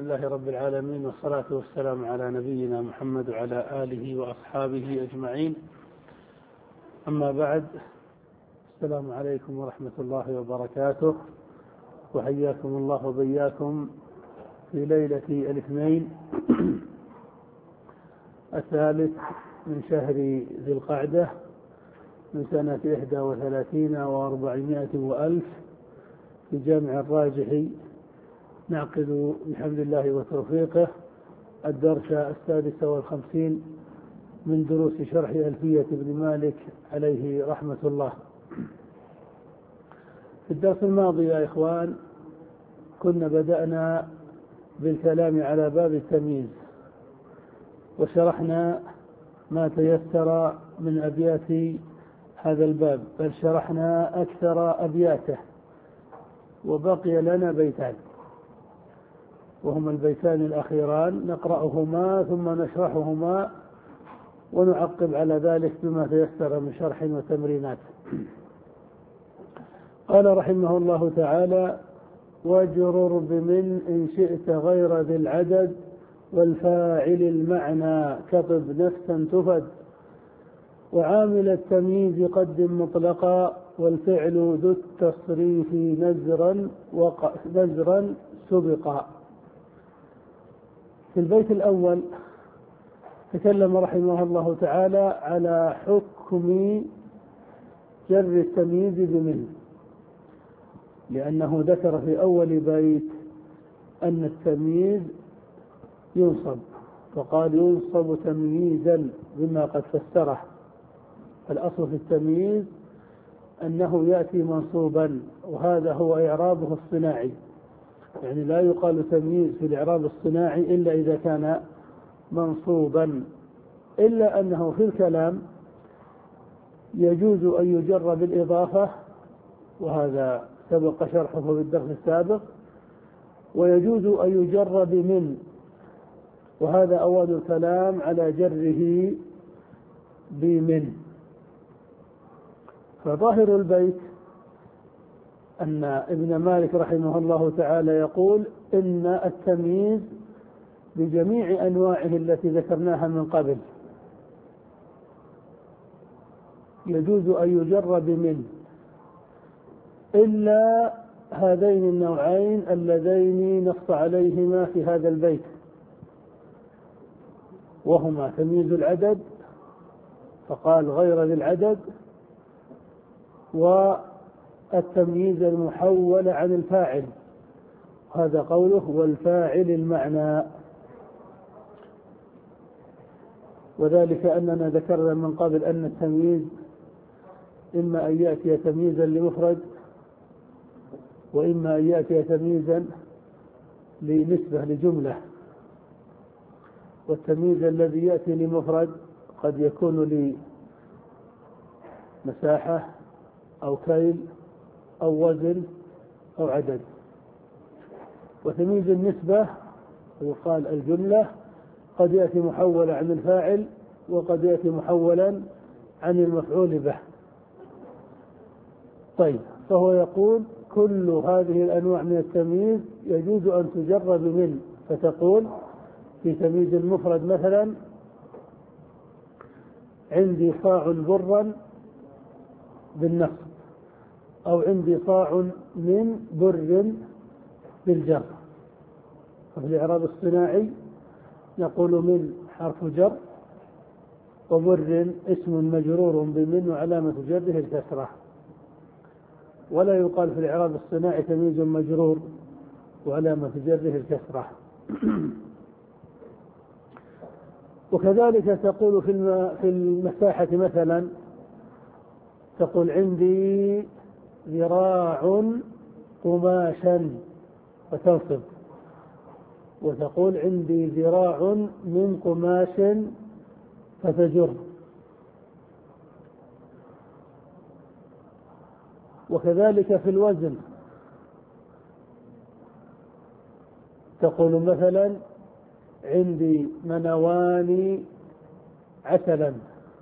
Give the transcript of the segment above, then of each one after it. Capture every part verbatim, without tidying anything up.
لله رب العالمين، والصلاة والسلام على نبينا محمد وعلى آله وأصحابه أجمعين. أما بعد، السلام عليكم ورحمة الله وبركاته، وحياكم الله وبياكم في ليلة الاثنين الثالث من شهر ذي القعدة من سنة إحدى وثلاثين وأربعمائة وألف في جامع الراجحي. نعقد بحمد الله وتوفيقه الدرس السادس والخمسين من دروس شرح ألفية ابن مالك عليه رحمة الله. في الدرس الماضي يا إخوان كنا بدأنا بالكلام على باب التمييز، وشرحنا ما تيسر من أبيات هذا الباب، بل شرحنا أكثر أبياته، وبقي لنا بيتان وهما البيتان الأخيران نقرأهما ثم نشرحهما ونعقب على ذلك بما تيسر من شرح وتمرينات. قال رحمه الله تعالى: واجرر بمن إن شئت غير ذي العدد، والفاعل المعنى كطب نفسا تفد، وعامل التمييز قدم مطلقا، والفعل ذو التصريف نزرا وق... نزرا سبقا. في البيت الأول تكلم رحمه الله تعالى على حكم جر التمييز بمن، لأنه ذكر في أول بيت أن التمييز ينصب، فقال ينصب تمييزا بما قد فسره. الأصل في التمييز أنه يأتي منصوبا، وهذا هو إعرابه الصناعي، يعني لا يقال تمييز في الإعراب الصناعي إلا إذا كان منصوبا، إلا أنه في الكلام يجوز أن يجر بالإضافة، وهذا سبق شرحه في الدرس السابق، ويجوز أن يجر بمن، وهذا أول الكلام على جره بمن. فظاهر البيت أن ابن مالك رحمه الله تعالى يقول إن التمييز بجميع أنواعه التي ذكرناها من قبل يجوز أن يجر بمن، إلا هذين النوعين اللذين نص عليهما في هذا البيت، وهما تمييز العدد فقال غير ذي العدد، والتمييز المحول عن الفاعل، هذا قوله والفاعل المعنى. وذلك أننا ذكرنا من قبل أن التمييز إما أن يأتي تمييزا لمفرد، وإما أن يأتي تمييزا لنسبة لجملة. والتمييز الذي يأتي لمفرد قد يكون لمساحة أو كيل أو وزن أو عدد. وتمييز النسبة يقال الجملة قد يأتي محولا عن الفاعل، وقد يأتي محولا عن المفعول به. طيب، فهو يقول كل هذه الأنواع من التمييز يجوز أن تجر بمن، فتقول في تمييز المفرد مثلا عندي صاع برا بالنصب، أو عندي صاع من بر بالجر. ففي الإعراب الصناعي نقول من حرف جر، وبر اسم مجرور بمن وعلامة جره الكسرة. ولا يقال في الإعراب الصناعي تمييز مجرور وعلامة جره الكسرة. وكذلك تقول في المساحة مثلا، تقول عندي ذراع قماشا وتنصب، وتقول عندي ذراع من قماش فتجر. وكذلك في الوزن تقول مثلا عندي منوان عسلا،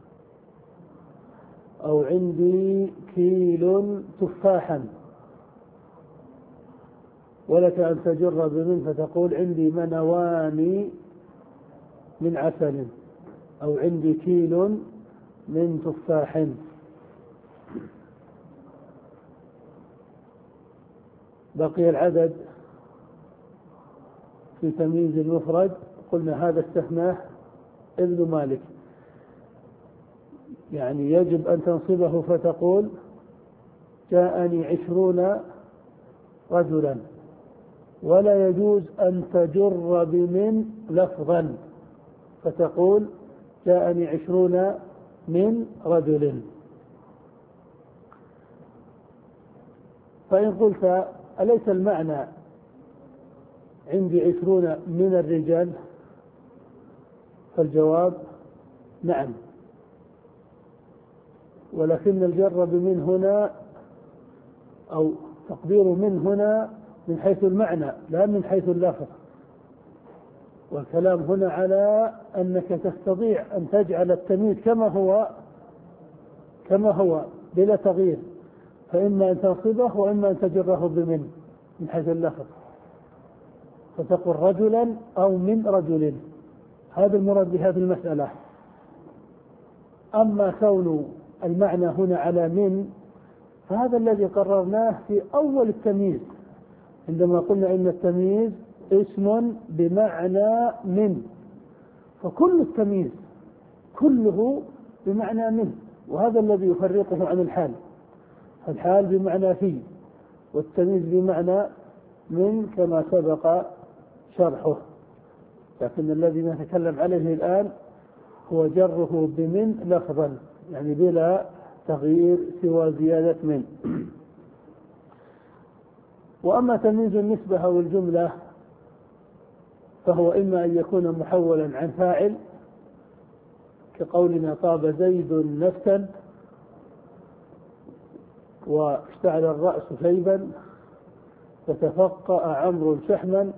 أو عندي كيل تفاحا، ولك أن تجر بمن فتقول عندي منوان من عسل، أو عندي كيل من تفاح. بقي العدد في تمييز المفرد، قلنا هذا استثناه ابن مالك، يعني يجب أن تنصبه فتقول جاءني عشرون رجلا، ولا يجوز أن تجر بمن لفظا فتقول جاءني عشرون من رجل. فإن قلت أليس المعنى عندي عشرون من الرجال؟ فالجواب نعم، ولكن الجر بمن هنا أو تقدير من هنا من حيث المعنى لا من حيث اللفظ، والكلام هنا على أنك تستطيع أن تجعل التمييز كما هو كما هو بلا تغيير، فإما أن تنصبه وإما أن تجره بمن من حيث اللفظ، فتقول رجلا أو من رجل. هذا المراد بهذه المسألة. أما كون المعنى هنا على من فهذا الذي قررناه في أول التمييز عندما قلنا إن التمييز اسم بمعنى من، فكل التمييز كله بمعنى من، وهذا الذي يفرقه عن الحال. الحال بمعنى في، والتمييز بمعنى من كما سبق شرحه، لكن الذي نتكلم عليه الآن هو جره بمن لفظا، يعني بلا تغيير سوى زيادة من. وأما تمييز النسبة أو الجملة فهو إما أن يكون محولا عن فاعل كقولنا طاب زيد نفسا واشتعل الرأس شيبا فتفقأ عمرو شحما،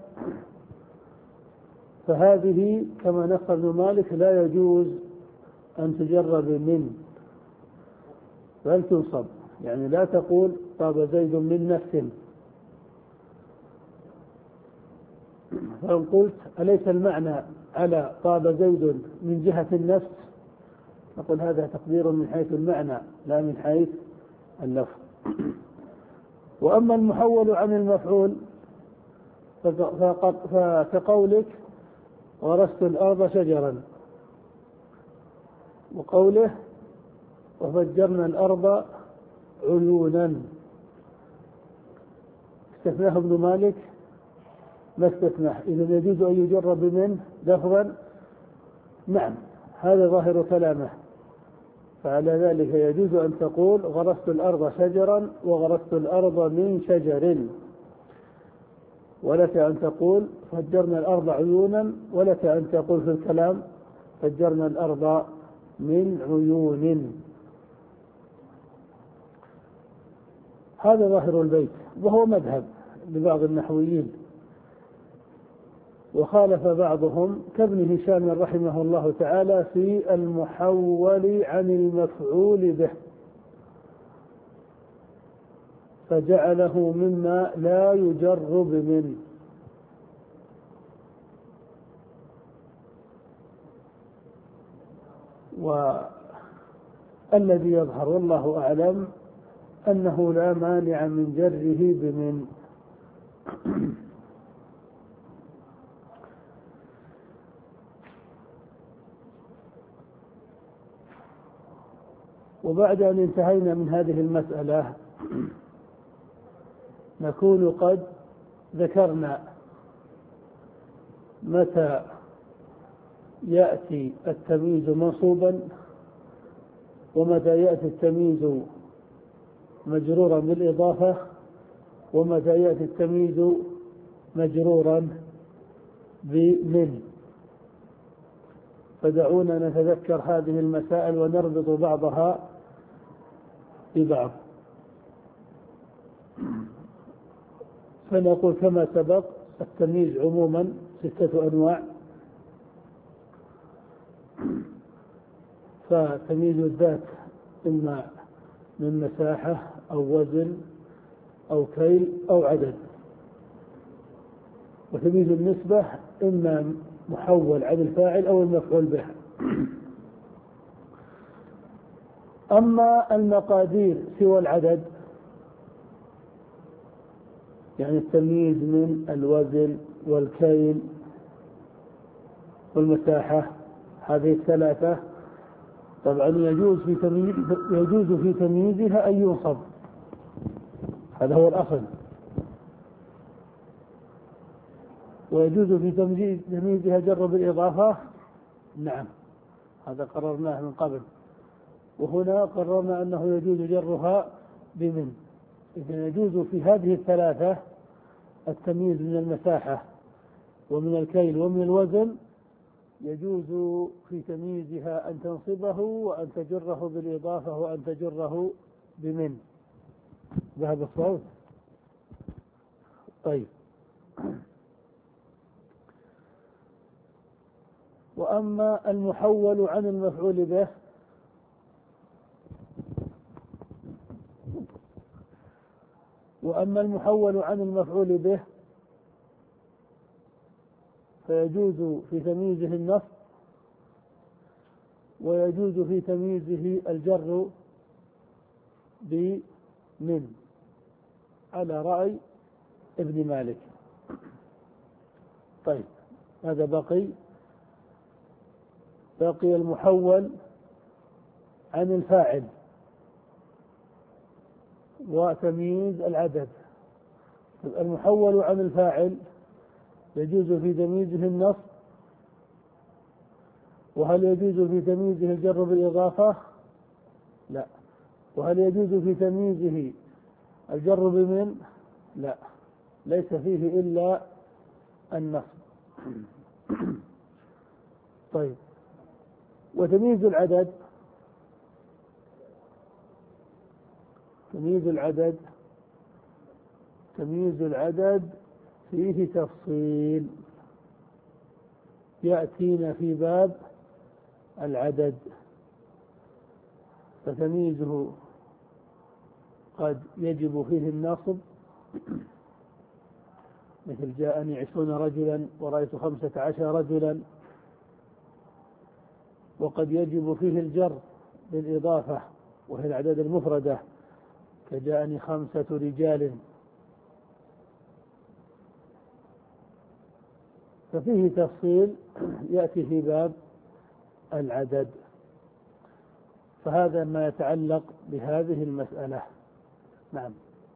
فهذه كما نص ابن مالك لا يجوز أن تجر بمن بل تنصب، يعني لا تقول طاب زيد من نفس. فإن قلت أليس المعنى على طاب زيد من جهة النفس، نقول هذا تقدير من حيث المعنى لا من حيث اللفظ. وأما المحول عن المفعول فكقولك ورثت الأرض شجرا، وقوله وفجرنا الأرض عيونا، استثناه ابن مالك ما استثناه. إذا يجوز أن يجر بمن لفظا؟ نعم، هذا ظاهر كلامه. فعلى ذلك يجوز أن تقول غرست الأرض شجرا وغرست الأرض من شجر، ولك أن تقول فجرنا الأرض عيونا، ولك أن تقول في الكلام فجرنا الأرض من عيون. هذا ظاهر البيت، وهو مذهب لبعض النحويين، وخالف بعضهم كابن هشام رحمه الله تعالى في المحول عن المفعول به، فجعله مما لا يجر بمن. والذي يظهر والله أعلم أنه لا مانع من جره بمن. وبعد أن انتهينا من هذه المسألة نكون قد ذكرنا متى يأتي التمييز منصوبا، ومتى يأتي التمييز مجرورا بالإضافة، ومتى يأتي التمييز مجرورا بمن. فدعونا نتذكر هذه المسائل ونربط بعضها ببعض. فنقول كما سبق التمييز عموما ستة أنواع، فتمييز الذات إما من مساحة أو وزن أو كيل أو عدد، وتمييز النسبة إما محول عن الفاعل أو المفعول به. أما المقادير سوى العدد، يعني التمييز من الوزن والكيل والمساحة، هذه الثلاثة طبعا يجوز في تمييز يجوز في تمييزها أن ينصب، هذا هو الأصل، ويجوز في تمييزها جر بالإضافة، نعم هذا قررناه من قبل، وهنا قررنا أنه يجوز جرها بمن. إذن يجوز في هذه الثلاثة التمييز من المساحة ومن الكيل ومن الوزن، يجوز في تمييزها أن تنصبه وأن تجره بالإضافة وأن تجره بمن. ذهب الصوت. طيب، وأما المحول عن المفعول به وأما المحول عن المفعول به فيجوز في تمييزه النصب، ويجوز في تمييزه الجر بمن على رأي ابن مالك. طيب، هذا بقي بقي المحول عن الفاعل وتمييز العدد. المحول عن الفاعل يجوز في تمييزه النصب، وهل يجوز في تمييزه الجر بالإضافة؟ لا. وهل يجوز في تمييزه الجر بمن؟ لا، ليس فيه إلا النصب. طيب، وتمييز العدد تمييز العدد تمييز العدد فيه تفصيل يأتينا في باب العدد، فتمييزه قد يجب فيه النصب، مثل جاءني عشرون رجلا ورأيت خمسة عشر رجلا، وقد يجب فيه الجر بالإضافة وهي الأعداد المفردة، كجاءني خمسة رجال. ففيه تفصيل يأتي في باب العدد، فهذا ما يتعلق بهذه المسألة. نعم.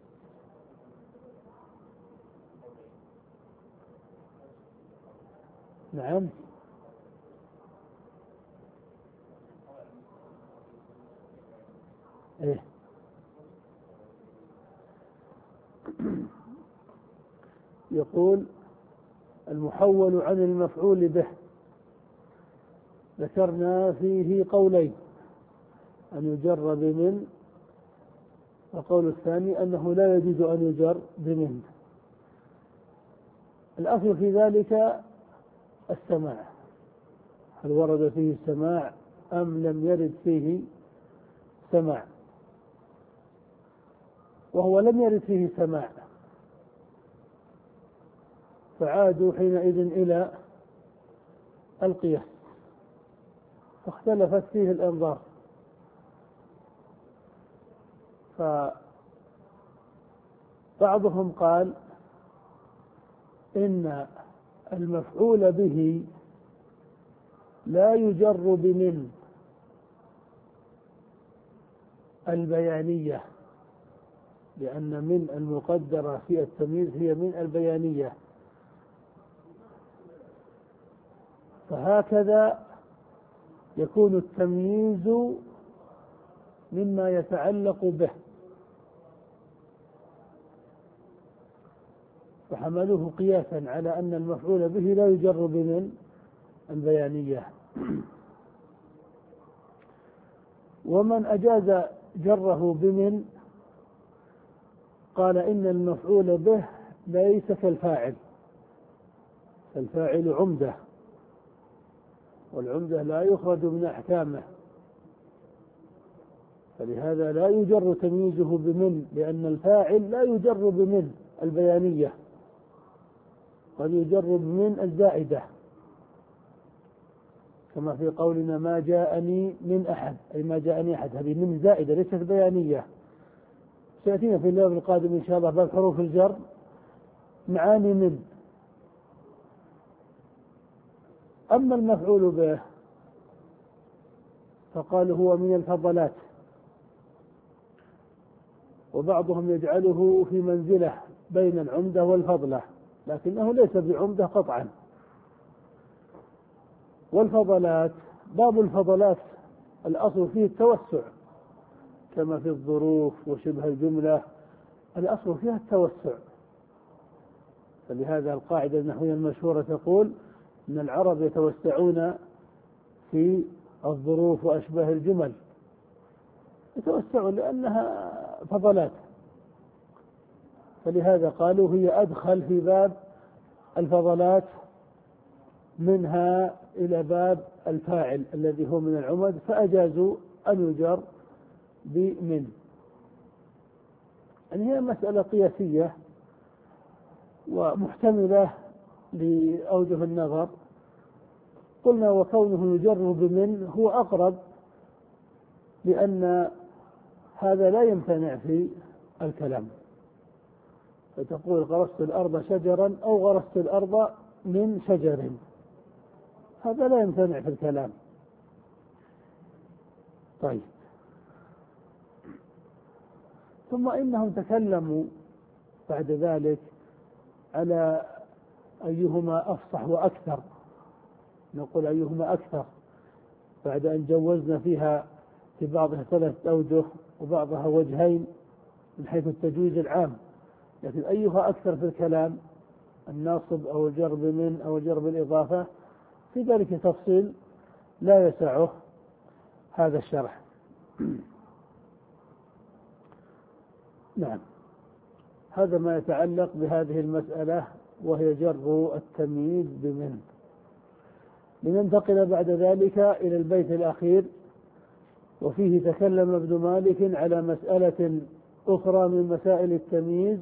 نعم. إيه؟ يقول المحول عن المفعول به ذكرنا فيه قولين، أن يجر بمن، والقول الثاني أنه لا يجوز أن يجر بمن. الأصل في ذلك السماع، هل ورد فيه السماع أم لم يرد فيه سماع؟ وهو لم يرد فيه سماع، فعادوا حينئذ إلى القياس، فاختلفت فيه الأنظار. فبعضهم قال إن المفعول به لا يجر بمن البيانية، لأن من المقدرة في التمييز هي من البيانية، فهكذا يكون التمييز مما يتعلق به، فحملوه قياسا على أن المفعول به لا يجر بمن البيانية. ومن أجاز جره بمن قال إن المفعول به ليس كالفاعل، فالفاعل عمدة، والعمدة لا يخرج من أحكامه، فلهذا لا يجر تمييزه بمن، لأن الفاعل لا يجر بمن البيانية. قد يجر من الزائدة كما في قولنا ما جاءني من أحد، أي ما جاءني أحد، هذه من زائدة ليست بيانية. سيأتينا في الليل القادم إن شاء الله باب حروف الجر معاني من. أما المفعول به فقال هو من الفضلات، وبعضهم يجعله في منزلة بين العمدة والفضلة، لكنه ليس بعمدة قطعا. والفضلات باب الفضلات الأصل فيه التوسع كما في الظروف وشبه الجملة، الأصل فيها التوسع. فلهذا القاعدة النحوية المشهورة تقول أن العرب يتوسعون في الظروف وأشباه الجمل، يتوسعون لأنها فضلات، فلهذا قالوا هي أدخل في باب الفضلات منها إلى باب الفاعل الذي هو من العمد، فأجازوا أن يجر بمن. يعني هي مسألة قياسية ومحتملة لأوجه النظر. قلنا وكونه يجر بمن هو أقرب، لأن هذا لا يمتنع في الكلام، فتقول غرست الأرض شجرا أو غرست الأرض من شجر، هذا لا يمتنع في الكلام. طيب، ثم إنهم تكلموا بعد ذلك على أيهما أفصح وأكثر، نقول أيهما أكثر بعد أن جوزنا فيها في بعضها ثلاث أوجه وبعضها وجهين من حيث التجويز العام، لكن أيها أكثر في الكلام، الناصب أو الجر بمن أو الجر بالإضافة، في ذلك تفصيل لا يسعه هذا الشرح. نعم، هذا ما يتعلق بهذه المسألة وهي جر التمييز بمن. لننتقل بعد ذلك إلى البيت الأخير، وفيه تكلم ابن مالك على مسألة أخرى من مسائل التمييز،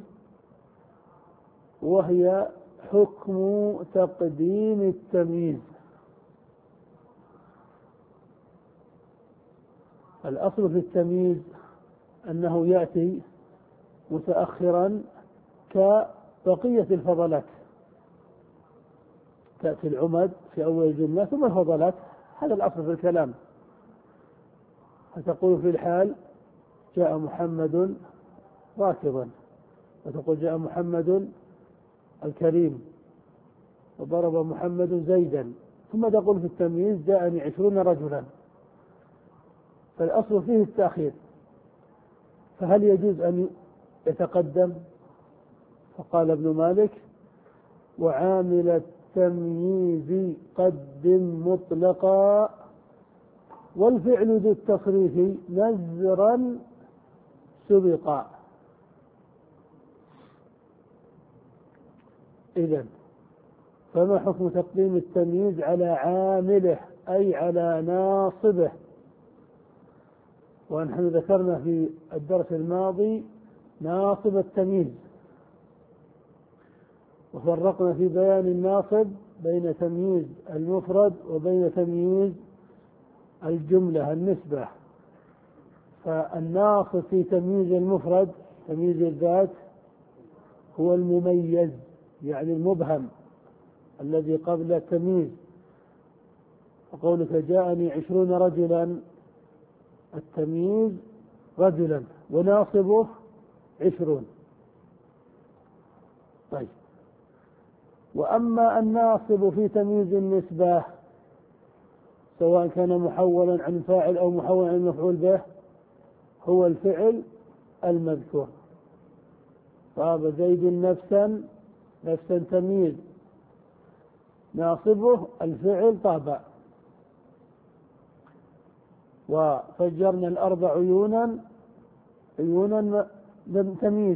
وهي حكم تقديم التمييز. الأصل في التمييز أنه يأتي متأخرا كبقية الفضلات، تأتي العمد في أول الجملة ثم الفضلات، هذا الأصل في الكلام. فتقول في الحال جاء محمد راكبا، وتقول جاء محمد الكريم، وضرب محمد زيدا، ثم تقول في التمييز جاءني عشرون رجلا، فالأصل فيه التأخير. فهل يجوز أن يتقدم؟ فقال ابن مالك وعامل التمييز قدم مطلقا، والفعل ذو التصريف نزرا سبقا. إذن فما حكم تقديم التمييز على عامله أي على ناصبه؟ ونحن ذكرنا في الدرس الماضي ناصب التمييز، وفرقنا في بيان الناصب بين تمييز المفرد وبين تمييز الجملة النسبة. فالناصب في تمييز المفرد تمييز الذات هو المميز، يعني المبهم الذي قبل التمييز. وقولك جاءني عشرون رجلا، التمييز رجلا وناصبه عشرون. طيب، وأما الناصب في تمييز النسبة سواء كان محولا عن فاعل أو محولا عن مفعول به هو الفعل المذكور. طاب زيد نفسا، نفسا تمييز، ناصبه الفعل طاب. وفجرنا الأرض عيونا، عيونا تمييز،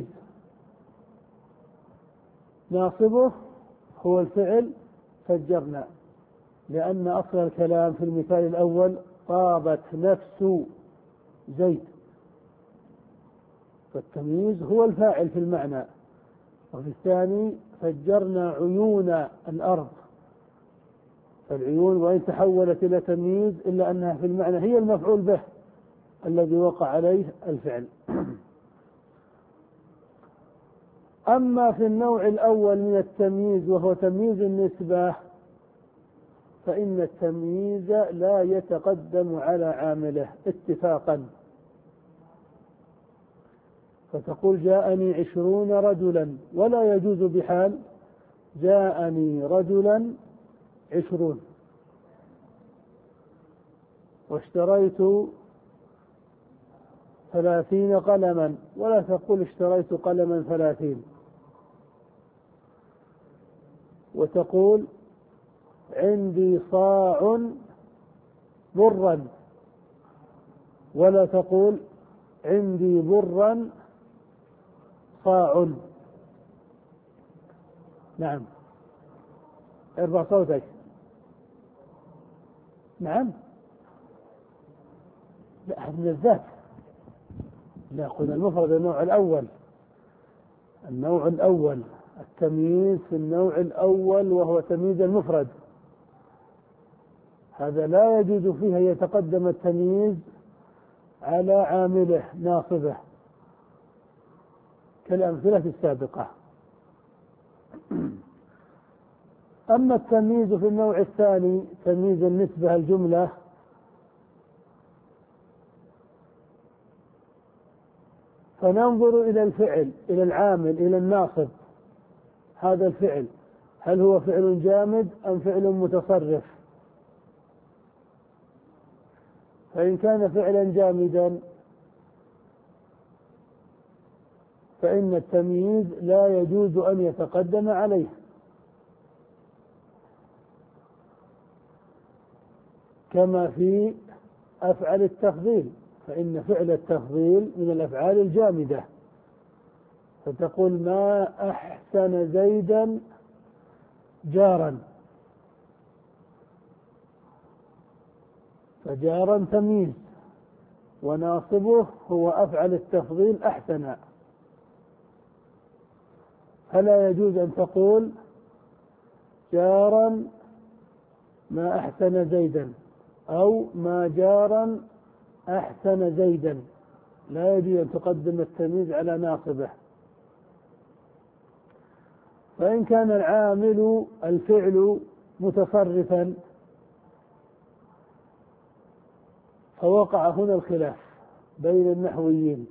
ناصبه هو الفعل فجرنا، لأن أصل الكلام في المثال الأول طابت نفس زيد، فالتمييز هو الفاعل في المعنى، وفي الثاني فجرنا عيون الأرض. فالعيون وإن تحولت إلى تمييز إلا أنها في المعنى هي المفعول به الذي وقع عليه الفعل. أما في النوع الأول من التمييز وهو تمييز النسبة فإن التمييز لا يتقدم على عامله اتفاقا. فتقول جاءني عشرون رجلا، ولا يجوز بحال جاءني رجلا عشرون. واشتريت ثلاثين قلما، ولا تقول اشتريت قلما ثلاثين. وتقول عندي صاع برا، ولا تقول عندي برا صاع. نعم، ارفع صوتك. نعم، لا، من الذات. لا، قلنا المفرد النوع الأول. النوع الأول التمييز في النوع الأول وهو تمييز المفرد، هذا لا يجوز فيه يتقدم التمييز على عامله ناصبه كالأمثلة السابقة. أما التمييز في النوع الثاني تمييز النسبة الجملة، فننظر إلى الفعل، إلى العامل، إلى الناصب. هذا الفعل هل هو فعل جامد أم فعل متصرف؟ فإن كان فعلا جامدا فإن التمييز لا يجوز أن يتقدم عليه، كما في أفعال التفضيل، فإن فعل التفضيل من الأفعال الجامدة. فتقول ما أحسن زيدا جارا، فجارا تمييز، وناصبه هو أفعل التفضيل أحسن. فلا يجوز أن تقول جارا ما أحسن زيدا أو ما جارا أحسن زيدا، لا يجوز أن تقدم التمييز على ناصبه. فإن كان العامل الفعل متصرفا فوقع هنا الخلاف بين النحويين،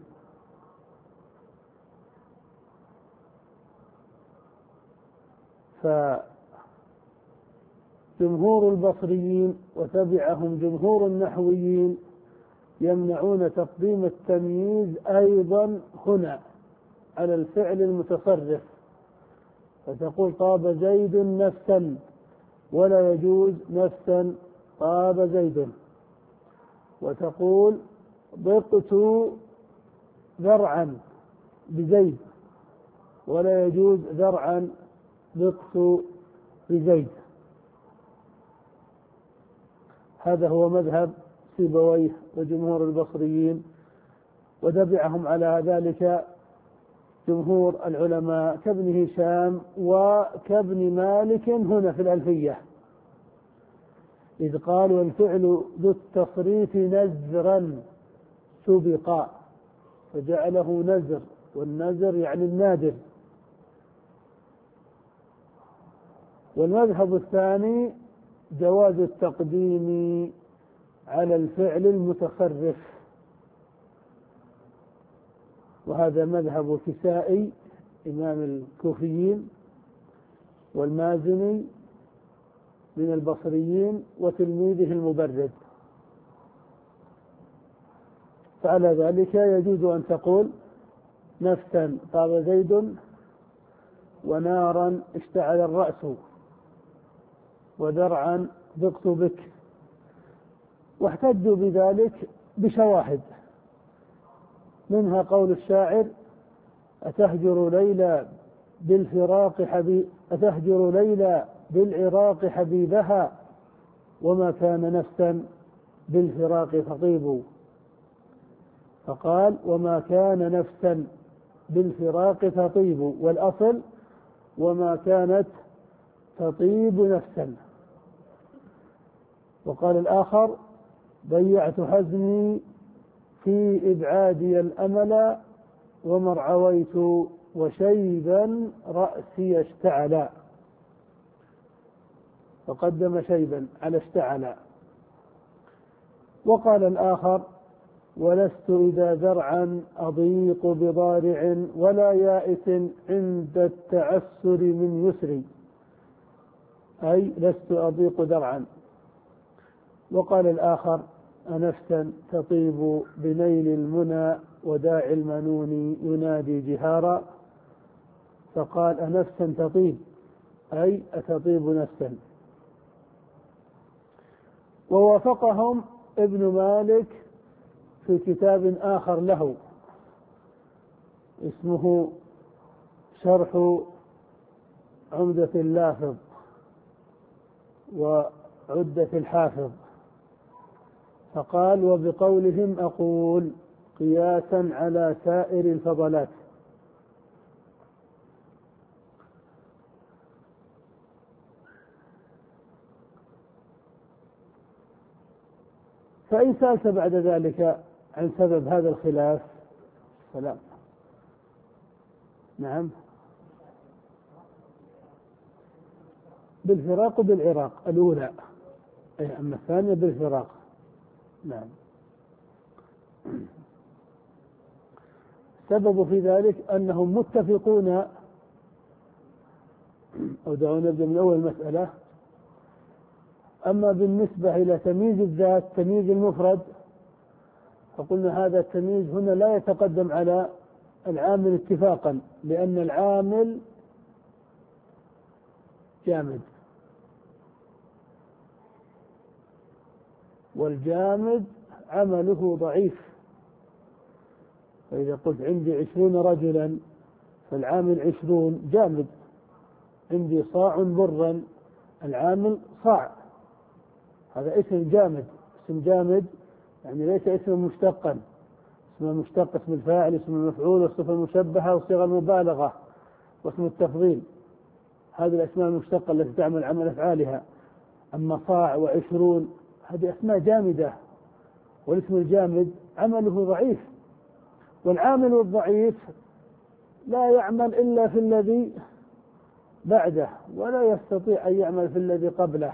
فجمهور البصريين وتبعهم جمهور النحويين يمنعون تقديم التمييز أيضا هنا على الفعل المتصرف، فتقول طاب زيد نفسا، ولا يجوز نفسا طاب زيد. وتقول ضقت ذرعا بزيد، ولا يجوز ذرعا ضقت بزيد. هذا هو مذهب سيبويه وجمهور البصريين، وتبعهم على ذلك جمهور العلماء كابن هشام وكابن مالك هنا في الألفية، إذ قالوا الفعل ذو التصريف نزرا سبقا، فجعله نزر، والنزر يعني النادر. والمذهب الثاني جواز التقديم على الفعل المتصرف، وهذا مذهب الكسائي إمام الكوفيين، والمازني من البصريين، وتلميذه المبرد. فعلى ذلك يجوز أن تقول نفسا طاب زيد، ونارا اشتعل الرأس، وذرعا ضقت بك. واحتجوا بذلك بشواهد، منها قول الشاعر أتهجر ليلى بالفراق حبيب أتهجر ليلى بالعراق حبيبها، وما كان نفسا بالفراق تطيب. فقال وما كان نفسا بالفراق تطيب، والأصل وما كانت تطيب نفسا. وقال الآخر ضيعت حزمي في إبعادي الأمل ومرعويت وشيبا رأسي اشتعلا، فقدم شيبا على اشتعلا. وقال الآخر ولست إذا ذرعا أضيق بضارع ولا يائس عند التعسر من يسري، أي لست أضيق ذرعا. وقال الآخر أنفسا تطيب بنيل المنى وداعي المنون ينادي جهارا، فقال أنفسا تطيب أي أتطيب نفسا. ووافقهم ابن مالك في كتاب آخر له اسمه شرح عمدة اللافظ وعدة الحافظ، فقال وبقولهم أقول قياسا على سائر الفضلات. فإن سألت بعد ذلك عن سبب هذا الخلاف سلام. نعم، بالفراق وبالعراق الأولى، أما الثانية بالفراق. نعم. السبب في ذلك أنهم متفقون، أو دعونا نبدأ من أول مسألة. أما بالنسبة إلى تمييز الذات تمييز المفرد، فقلنا هذا التمييز هنا لا يتقدم على العامل اتفاقا، لأن العامل جامد، والجامد عمله ضعيف. فإذا قلت عندي عشرون رجلا فالعامل عشرون جامد، عندي صاع برا العامل صاع، هذا اسم جامد. اسم جامد يعني ليس اسم مشتقا، اسم المشتق اسم الفاعل اسم المفعول والصفة المشبهة وصيغة المبالغة واسم التفضيل، هذه الأسماء المشتقة التي تعمل عمل أفعالها. أما صاع وعشرون هذه أسماء جامدة، والاسم الجامد عمله ضعيف، والعامل الضعيف لا يعمل إلا في الذي بعده ولا يستطيع أن يعمل في الذي قبله،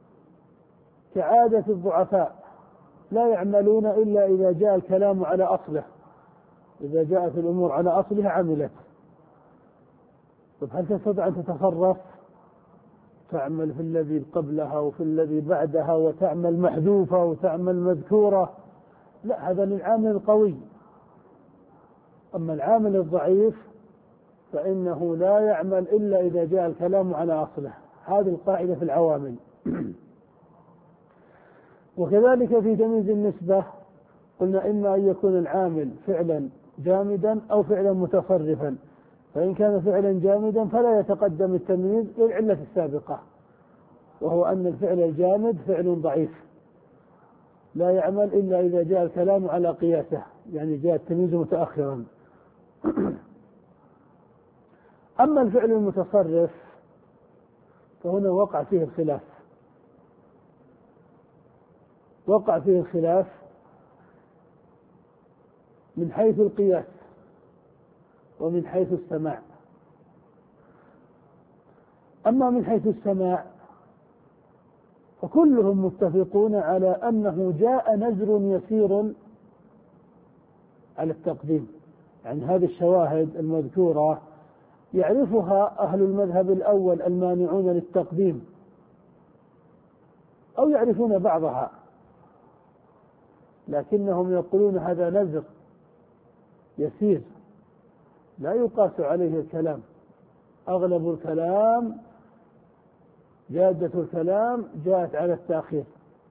كعادة الضعفاء لا يعملون إلا إذا جاء الكلام على أصله، إذا جاءت الأمور على أصلها عملت. طيب هل تستطيع أن تتصرف تعمل في الذي قبلها وفي الذي بعدها وتعمل محذوفة وتعمل مذكورة؟ لا، هذا للعامل القوي. أما العامل الضعيف فإنه لا يعمل إلا إذا جاء الكلام على أصله، هذه القاعدة في العوامل. وكذلك في تمييز النسبة قلنا إما أن يكون العامل فعلا جامدا أو فعلا متصرفا، فإن كان فعلا جامدا فلا يتقدم التمييز للعلة السابقة، وهو أن الفعل الجامد فعل ضعيف لا يعمل إلا إذا جاء الكلام على قياسه، يعني جاء التمييز متأخرا. أما الفعل المتصرف فهنا وقع فيه الخلاف، وقع فيه الخلاف من حيث القياس ومن حيث السماع. أما من حيث السماع فكلهم متفقون على أنه جاء نزر يسير على التقديم، يعني هذه الشواهد المذكورة يعرفها أهل المذهب الأول المانعون للتقديم، أو يعرفون بعضها، لكنهم يقولون هذا نزر يسير لا يقاس عليه الكلام، أغلب الكلام جادة الكلام جاءت على التأخير.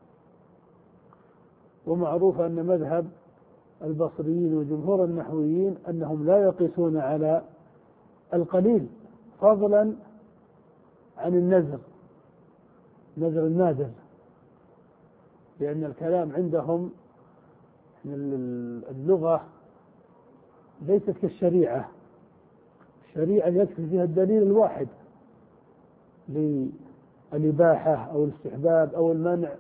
ومعروف أن مذهب البصريين وجمهور النحويين أنهم لا يقيسون على القليل فضلا عن النزر، نزر النادر، لأن الكلام عندهم اللغة ليست كالشريعة، الشريعة يكفي فيها الدليل الواحد للإباحة أو الاستحباب أو المنع،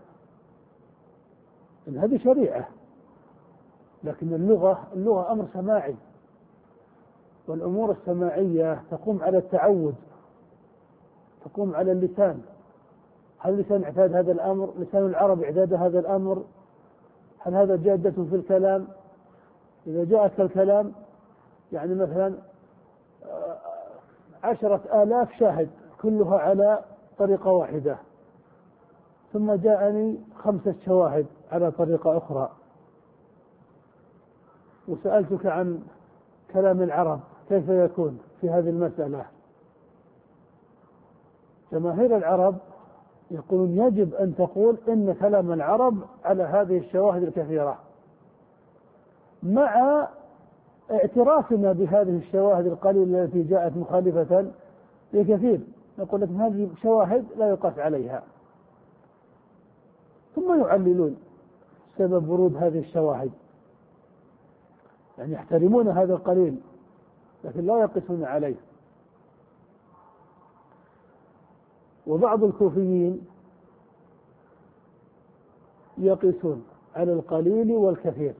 إن هذه شريعة. لكن اللغة اللغة أمر سماعي، والأمور السماعية تقوم على التعود، تقوم على اللسان. هل اللسان اعتاد هذا الأمر؟ لسان العرب اعتاد هذا الأمر؟ هل هذا جادة في الكلام؟ إذا جاءت الكلام يعني مثلا عشرة آلاف شاهد كلها على طريقة واحدة، ثم جاءني خمسة شواهد على طريقة أخرى، وسألتك عن كلام العرب كيف يكون في هذه المسألة؟ جماهير العرب يقولون يجب أن تقول إن كلام العرب على هذه الشواهد الكثيرة، مع اعترافنا بهذه الشواهد القليلة التي جاءت مخالفة لكثير. نقول لك هذه شواهد لا يقاس عليها، ثم يعللون سبب ورود هذه الشواهد، يعني يحترمون هذا القليل لكن لا يقيسون عليه. وبعض الكوفيين يقيسون على القليل والكثير،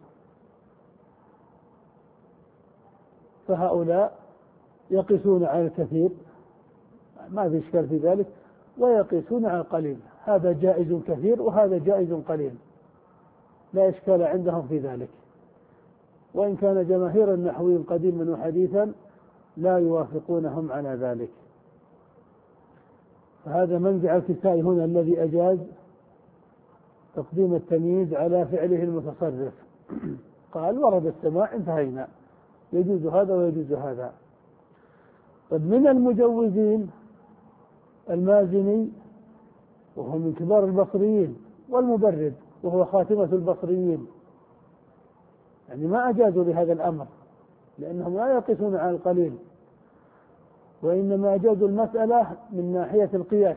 فهؤلاء يقيسون على الكثير ما في إشكال في ذلك، ويقيسون على القليل، هذا جائز كثير وهذا جائز قليل، لا إشكال عندهم في ذلك. وإن كان جماهير النحويين قديما وحديثا لا يوافقونهم على ذلك. فهذا منزع الكسائي هنا الذي أجاز تقديم التمييز على فعله المتصرف، قال ورد السماع انتهينا، يجوز هذا ويجوز هذا. طيب من المجوزين المازني وهو من كبار البصريين، والمبرد وهو خاتمة البصريين، يعني ما أجازوا لهذا الأمر لأنهم لا يقيسون على القليل، وإنما أجازوا المسألة من ناحية القياس.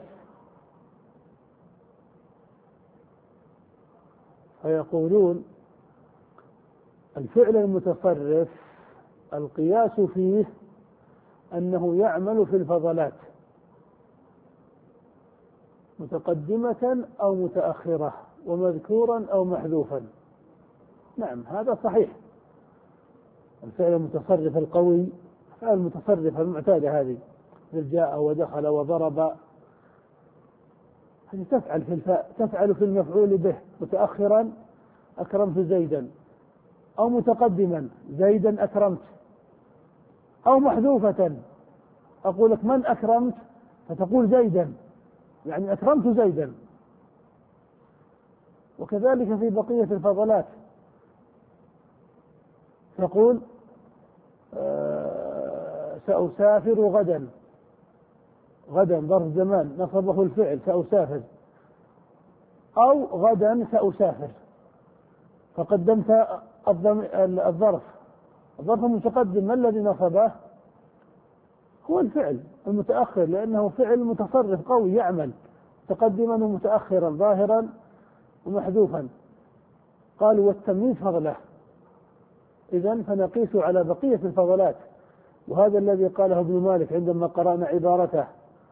فيقولون الفعل المتصرف القياس فيه أنه يعمل في الفضلات متقدمة أو متأخرة ومذكورا أو محذوفا. نعم هذا صحيح، الفعل المتصرف القوي، الفعل المتصرف المعتادة هذه مثل جاء ودخل وضرب، هذه تفعل في الفاء، تفعل في المفعول به متأخرا أكرمت زيدا، أو متقدما زيدا أكرمت، أو محذوفة أقول لك من أكرمت فتقول زيدا، يعني أكرمت زيدا. وكذلك في بقية الفضلات تقول آه سأسافر غدا، غدا ظرف زمان نصبه الفعل سأسافر، أو غدا سأسافر فقدمت الظرف، الظرف المتقدم ما الذي نصبه؟ هو الفعل المتأخر، لأنه فعل متصرف قوي يعمل متقدما ومتأخرا ظاهرا ومحذوفا. قالوا والتمييز فضله، إذن فنقيس على بقية الفضلات. وهذا الذي قاله ابن مالك عندما قرأنا عبارته،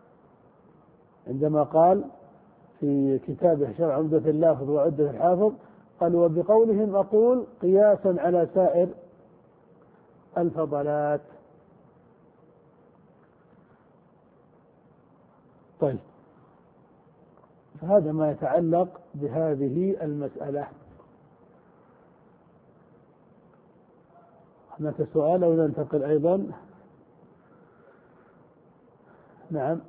عندما قال في كتابه شرع عمدة اللافظ وعدة الحافظ، قال وبقولهم أقول قياسا على سائر الفضلات. طيب فهذا ما يتعلق بهذه المسألة. هناك سؤال أو ننتقل أيضا؟ نعم.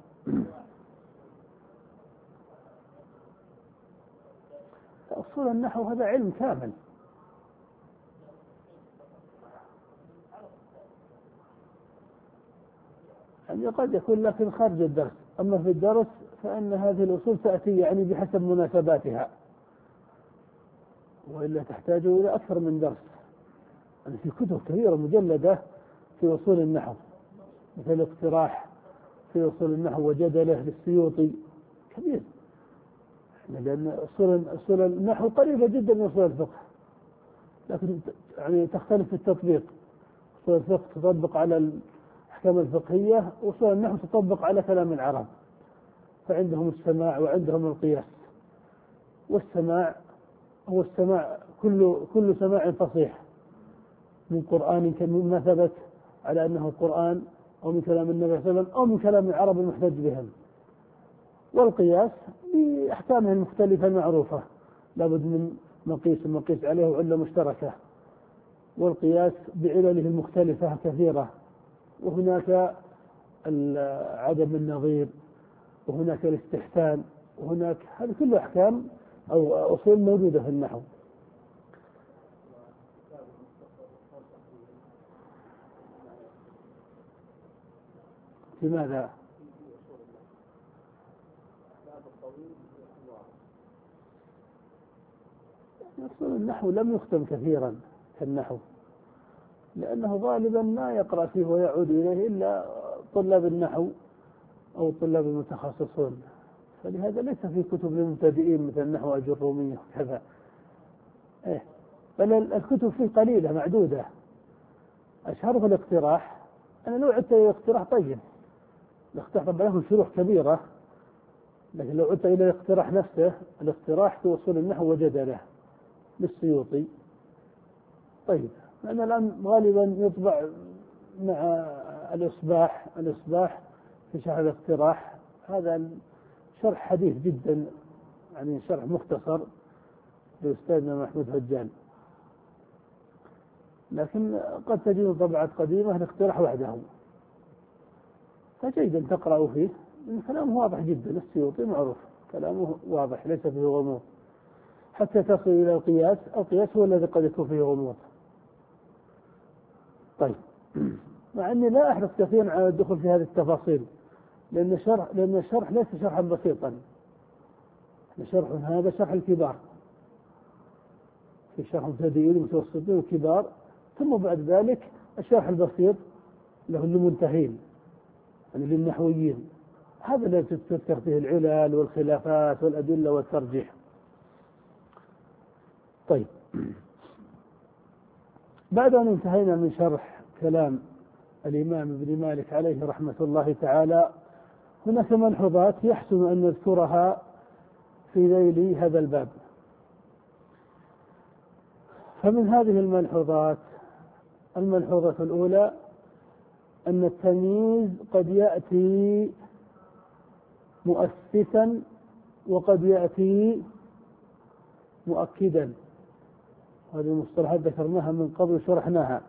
أصول النحو هذا علم كامل، يعني قد يكون لكن خارج الدرس، أما في الدرس فإن هذه الأصول تأتي يعني بحسب مناسباتها، وإلا تحتاج إلى أكثر من درس. يعني في كتب كثيرة مجلدة في أصول النحو، مثل اقتراح في أصول النحو وجدله للسيوطي كبير، لأن أصول أصول النحو قريبة جدا من أصول الفقه، لكن يعني تختلف في التطبيق. أصول الفقه تطبق على الأحكام الفقهية أصول النحو تطبق على كلام العرب، فعندهم السماع وعندهم القياس. والسماع هو السماع كل كل سماع فصيح من قرآن مما ثبت على أنه قرآن، أو من كلام النبي صلى الله عليه وسلم، أو من كلام العرب المحتج بهم. والقياس بأحكامه المختلفة المعروفة، لابد من مقيس ومقيس عليه وعلة مشتركة، والقياس بعلله المختلفة كثيرة، وهناك عدم النظير، وهناك الاستحسان، وهناك هذه كل أحكام أو أصول موجودة في النحو. لماذا؟ أصول النحو لم يختم كثيرا كالنحو، لأنه غالبا ما يقرأ فيه ويعود إليه إلا طلاب النحو أو طلاب المتخصصون، فلهذا ليس في كتب للمبتدئين مثل النحو الجرومية وكذا. إيه، بل الكتب فيه قليلة معدودة. أشهره الاقتراح. أنا لو عدت إلى الاقتراح طيب، الاقتراح طبعا له شروح كبيرة، لكن لو عدت إلى الاقتراح نفسه، الاقتراح في أصول النحو وجدله للسيوطي طيب. لأن الآن غالبا يطبع مع الإصباح الإصباح في شرح الاقتراح، هذا شرح حديث جدا، يعني شرح مختصر لأستاذنا محمود هجان، لكن قد تجد طبعة قديمة الاقتراح وحده، فجيد أن تقرأوا فيه، لأن كلامه واضح جدا. السيوطي معروف كلامه واضح ليس فيه غموض، حتى تصل إلى القياس. القياس هو الذي قد يكون فيه غموض. طيب، مع أني لا أحرص كثيرا على الدخول في هذه التفاصيل، لأن الشرح لأن الشرح ليس شرحا بسيطا. شرح هذا شرح الكبار، في شرح مبتدئين ومتوسطين وكبار، ثم بعد ذلك الشرح البسيط له المنتهين، يعني للنحويين. هذا الذي تذكر فيه العلل والخلافات والأدلة والترجيح. طيب، بعد أن انتهينا من شرح كلام الإمام ابن مالك عليه رحمة الله تعالى، هناك ملحوظات يحسن أن نذكرها في ذيل هذا الباب. فمن هذه الملحوظات الملحوظة الأولى أن التمييز قد يأتي مؤسسا وقد يأتي مؤكدا. هذه المصطلحات ذكرناها من قبل وشرحناها.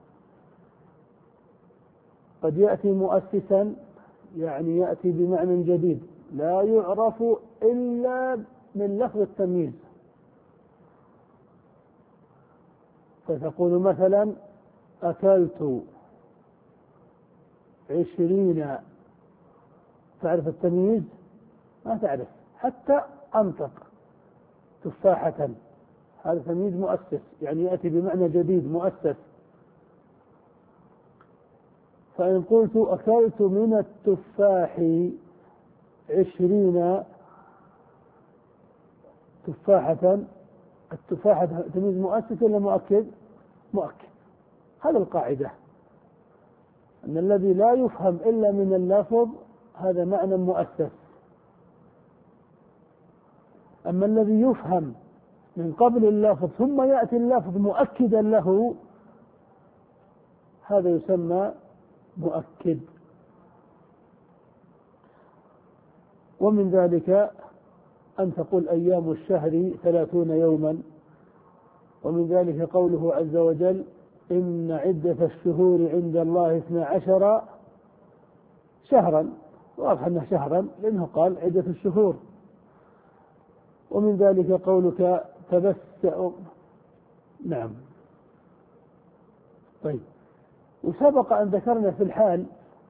قد يأتي مؤسسا يعني يأتي بمعنى جديد لا يعرف إلا من لفظ التمييز، فتقول مثلا أكلت عشرين، تعرف التمييز؟ ما تعرف حتى أنطق تفاحة، هذا تمييز مؤسس، يعني يأتي بمعنى جديد مؤسس. فإن قلت أكلت من التفاح عشرين تفاحة، التفاحة تمييز مؤسس ولا مؤكد؟ مؤكد. هذا القاعدة، أن الذي لا يفهم إلا من اللفظ هذا معنى مؤسس، أما الذي يفهم من قبل اللفظ ثم يأتي اللفظ مؤكدا له هذا يسمى مؤكد. ومن ذلك أن تقول أيام الشهر ثلاثون يوما، ومن ذلك قوله عز وجل إن عدة الشهور عند الله اثنا عشر شهرا، واضح أنه شهرا لأنه قال عدة الشهور. ومن ذلك قولك تبسم، نعم. طيب، وسبق أن ذكرنا في الحال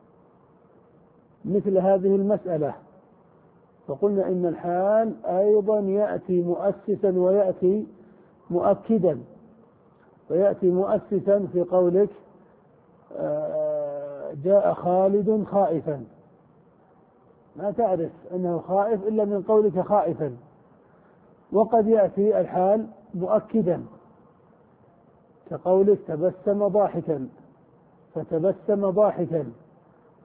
مثل هذه المسألة، فقلنا إن الحال أيضا يأتي مؤسسا ويأتي مؤكدا. ويأتي مؤسسا في قولك جاء خالد خائفا، ما تعرف أنه خائف إلا من قولك خائفا. وقد يأتي الحال مؤكدا كقولك تبسم ضاحكا، فتبسم ضاحكا،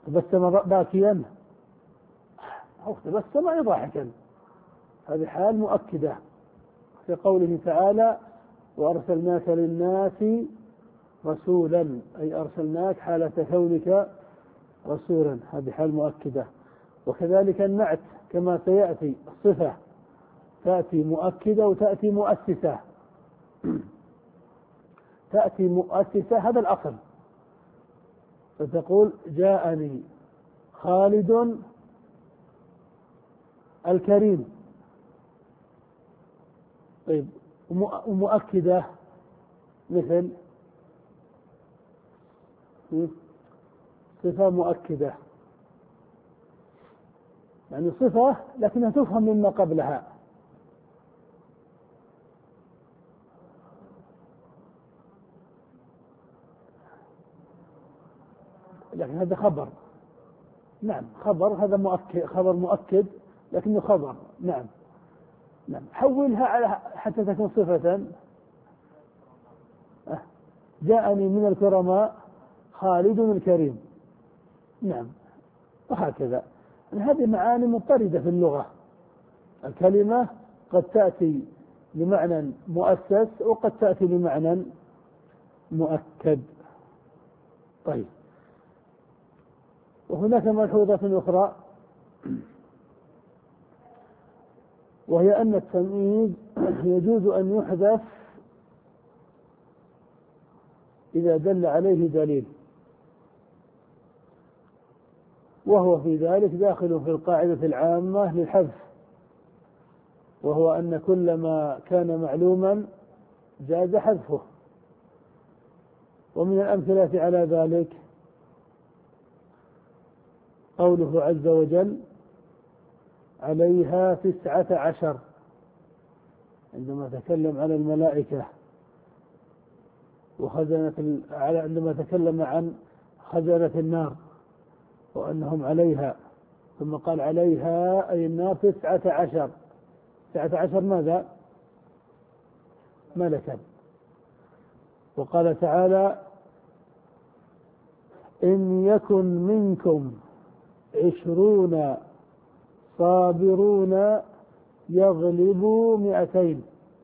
تبسم باكيا أو تبسم أي ضاحكا، هذه حال مؤكدة في قوله تعالى وأرسلناك للناس رسولا، أي أرسلناك حالة كونك رسولا، هذه حال مؤكدة. وكذلك النعت كما سيأتي، الصفة تأتي مؤكدة وتأتي مؤسسة. تأتي مؤسسة هذا الأصل، فتقول جاءني خالد الكريم. طيب ومؤكدة مثل صفة مؤكدة، يعني صفة لكنها تفهم مما قبلها. لكن هذا خبر، نعم خبر، هذا مؤكد، خبر مؤكد لكنه خبر، نعم نعم. حولها على حتى تكون صفة. جاءني من الكرماء خالد الكريم، نعم، وهكذا. هذه معاني مضطردة في اللغة، الكلمة قد تأتي لمعنى مؤسس وقد تأتي لمعنى مؤكد. طيب، وهناك ملحوظة أخرى، وهي أن التمييز يجوز أن يحذف إذا دل عليه دليل، وهو في ذلك داخل في القاعدة العامة للحذف، وهو أن كل ما كان معلوما جاز حذفه. ومن الأمثلة على ذلك قوله عز وجل عليها تسعة عشر، عندما تكلم عن الملائكة وخزنة، عندما تكلم عن خزنة النار وأنهم عليها، ثم قال عليها أي النار تسعة عشر. تسعة عشر ماذا؟ ملكا. وقال تعالى إن يكن منكم عشرون صابرون يغلبوا مئتين.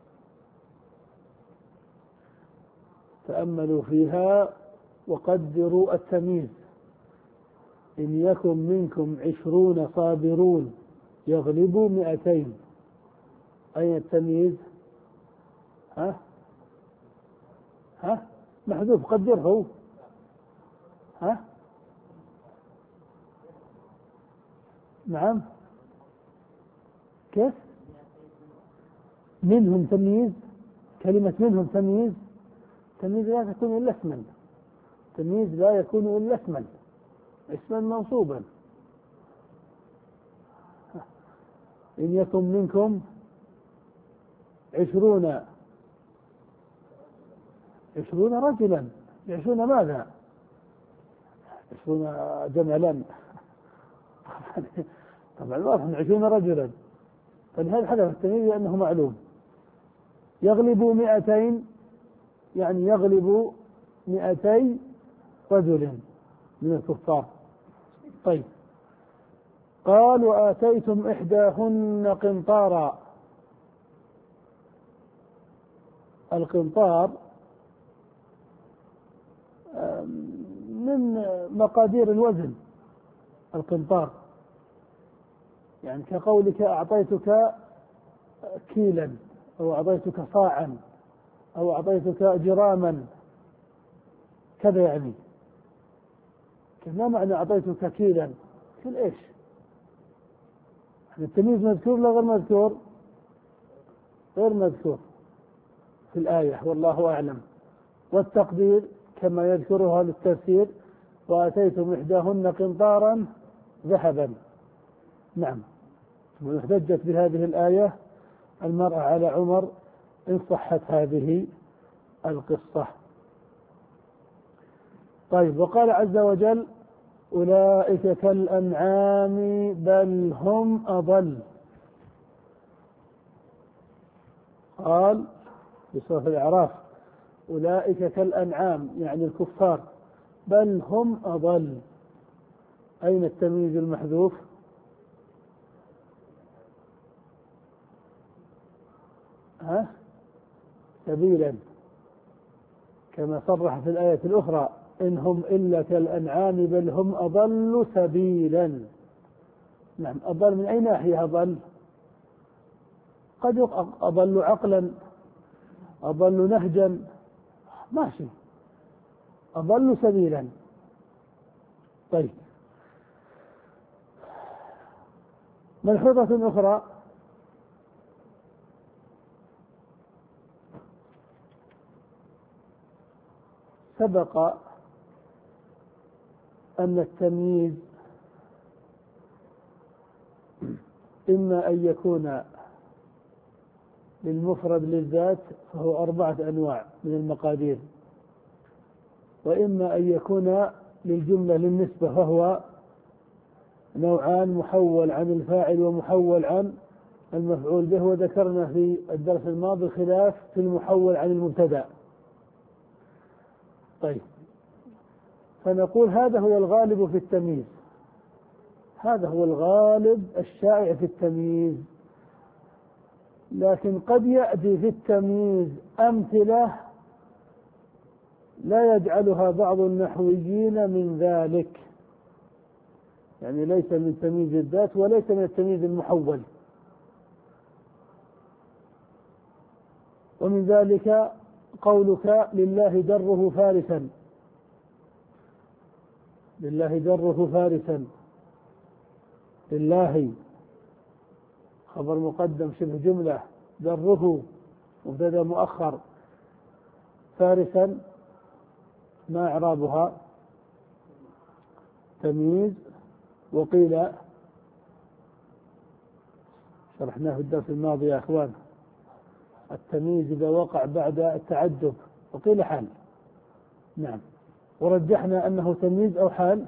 تأملوا فيها وقدروا التمييز. إن يكن منكم عشرون صابرون يغلبوا مئتين، أين التمييز؟ ها ها محذوف، قدره. ها نعم، كيف؟ منهم تمييز، كلمة منهم تمييز، تمييز لا تكون إلا اسما، تمييز لا يكون إلا اسما، اسما منصوبا. إن يكن منكم عشرون، عشرون رجلا، عشرون ماذا؟ عشرون جملا طبعا واضح عشرون رجلا، فلهذا حدث التمييز لأنه معلوم. يغلب مئتين يعني يغلب مئتي رجل من الكفار. طيب، قال وآتيتم إحداهن قنطارا. القنطار من مقادير الوزن، القنطار يعني كقولك أعطيتك كيلا أو أعطيتك صاعا أو أعطيتك جراما، كذا يعني. ما معنى أعطيتك كيلا؟ كيل إيش؟ التمييز مذكور لا غير مذكور؟ غير مذكور في الآية والله أعلم. والتقدير كما يذكرها للتفسير وآتيتم إحداهن قنطارا ذهبا. نعم، واحتجت بهذه الآية المرأة على عمر إن صحت هذه القصة. طيب، وقال عز وجل أولئك كالأنعام بل هم أضل. قال في سورة الأعراف أولئك كالأنعام يعني الكفار، بل هم أضل أين التمييز المحذوف؟ ها؟ سبيلا، كما صرح في الآية الأخرى إن هم إلا كالأنعام بل هم أضل سبيلا. نعم، أضل من أي ناحية أضل؟ قد أضل عقلا، أضل نهجا، ماشي، أضل سبيلا. طيب، ملحوظة أخرى، سبق أن التمييز إما أن يكون للمفرد للذات فهو أربعة أنواع من المقادير، وإما أن يكون للجملة للنسبة فهو نوعان، محول عن الفاعل ومحول عن المفعول به، وذكرنا في الدرس الماضي خلاف في المحول عن المبتدأ. طيب، فنقول هذا هو الغالب في التمييز، هذا هو الغالب الشائع في التمييز، لكن قد يأتي في التمييز أمثلة لا يجعلها بعض النحويين من ذلك، يعني ليس من تمييز الذات وليس من التمييز المحول. ومن ذلك قولك لله دره فارسا، لله دره فارسا، لله خبر مقدم شبه جملة، دره مبتدأ مؤخر، فارسا ما إعرابها؟ تمييز. وقيل شرحناه في الدرس الماضي يا أخوان، التمييز إذا وقع بعد التعجب، وقيل حال. نعم، ورجحنا أنه تمييز أو حال،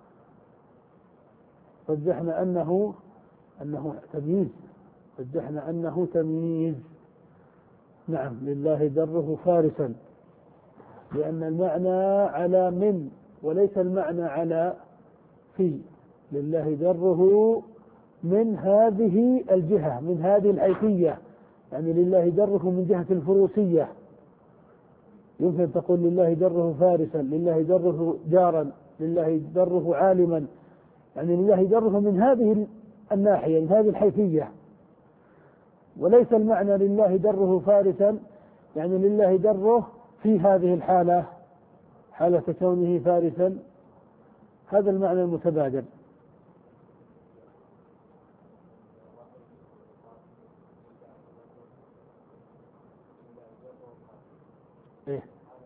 رجحنا أنه أنه تمييز، رجحنا أنه تمييز. نعم، لله دره فارسا، لأن المعنى على من وليس المعنى على في، لله دره من هذه الجهة، من هذه الحيثية، يعني لله دره من جهة الفروسية. يمكن تقول لله دره فارسا، لله دره جارا، لله دره عالما، يعني لله دره من هذه الناحية، من هذه الحيثية، وليس المعنى لله دره فارسا يعني لله دره في هذه الحالة، حالة كونه فارسا، هذا المعنى المتبادل. إيه؟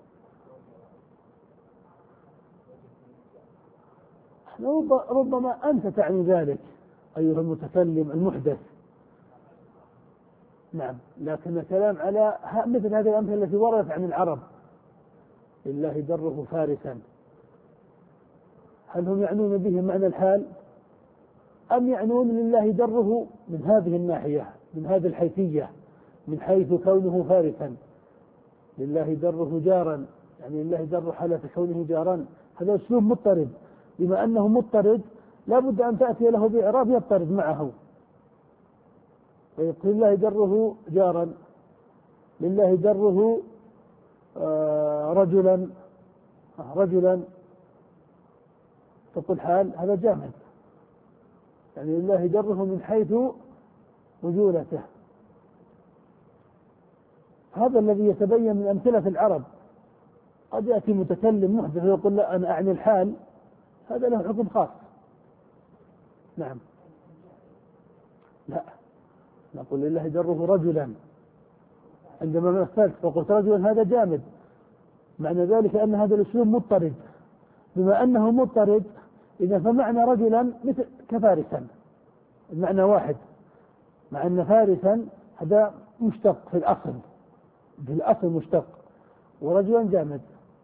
ربما أنت تعني ذلك أيها المتكلم المحدث. نعم، لكن الكلام على مثل هذه الأمثلة التي وردت عن العرب، لله دره فارسا، هل هم يعنون به معنى الحال أم يعنون لله دره من هذه الناحية، من هذه الحيثية، من حيث كونه فارسا؟ لله دره جارا، يعني لله دره حالة كونه جارا، هذا أسلوب مضطرد، بما أنه مضطرد لا بد أن تأتي له بإعراب يضطرد معه، ويقول لله دره جارا، لله دره رجلا رجلا تقول حال، هذا جامد، يعني لله دره من حيث رجولته. هذا الذي يتبين من أمثلة العرب. قد يأتي متكلم محدث ويقول لا أنا أعني الحال، هذا له حكم خاص. نعم، لا، نقول لله دره رجلا، عندما مثلت فقلت رجلا هذا جامد، معنى ذلك أن هذا الأسلوب مضطرد، بما أنه مضطرد إذا فمعنى رجلا مثل كفارسا، المعنى واحد، مع أن فارسا هذا مشتق في الأصل، في الأصل مشتق، ورجلا جامد،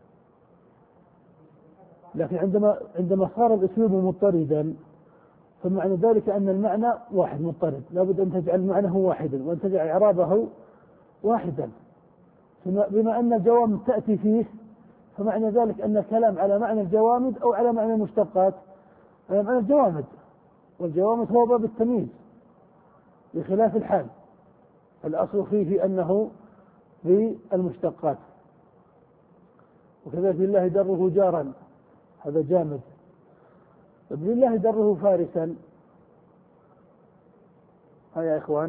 لكن عندما عندما صار الأسلوب مضطردا فمعنى ذلك أن المعنى واحد مضطرد، لابد أن تجعل معناه واحدا وأن تجعل إعرابه واحدا، بما أن الجوامد تأتي فيه فمعنى ذلك أن الكلام على معنى الجوامد أو على معنى المشتقات. هذا معنى الجوامد، والجوامد هو باب التمييز بخلاف الحال، الأصل فيه أنه في المشتقات. وكذلك لله دره جارا، هذا جامد. طيب لله دره فارسا، ها يا إخوان،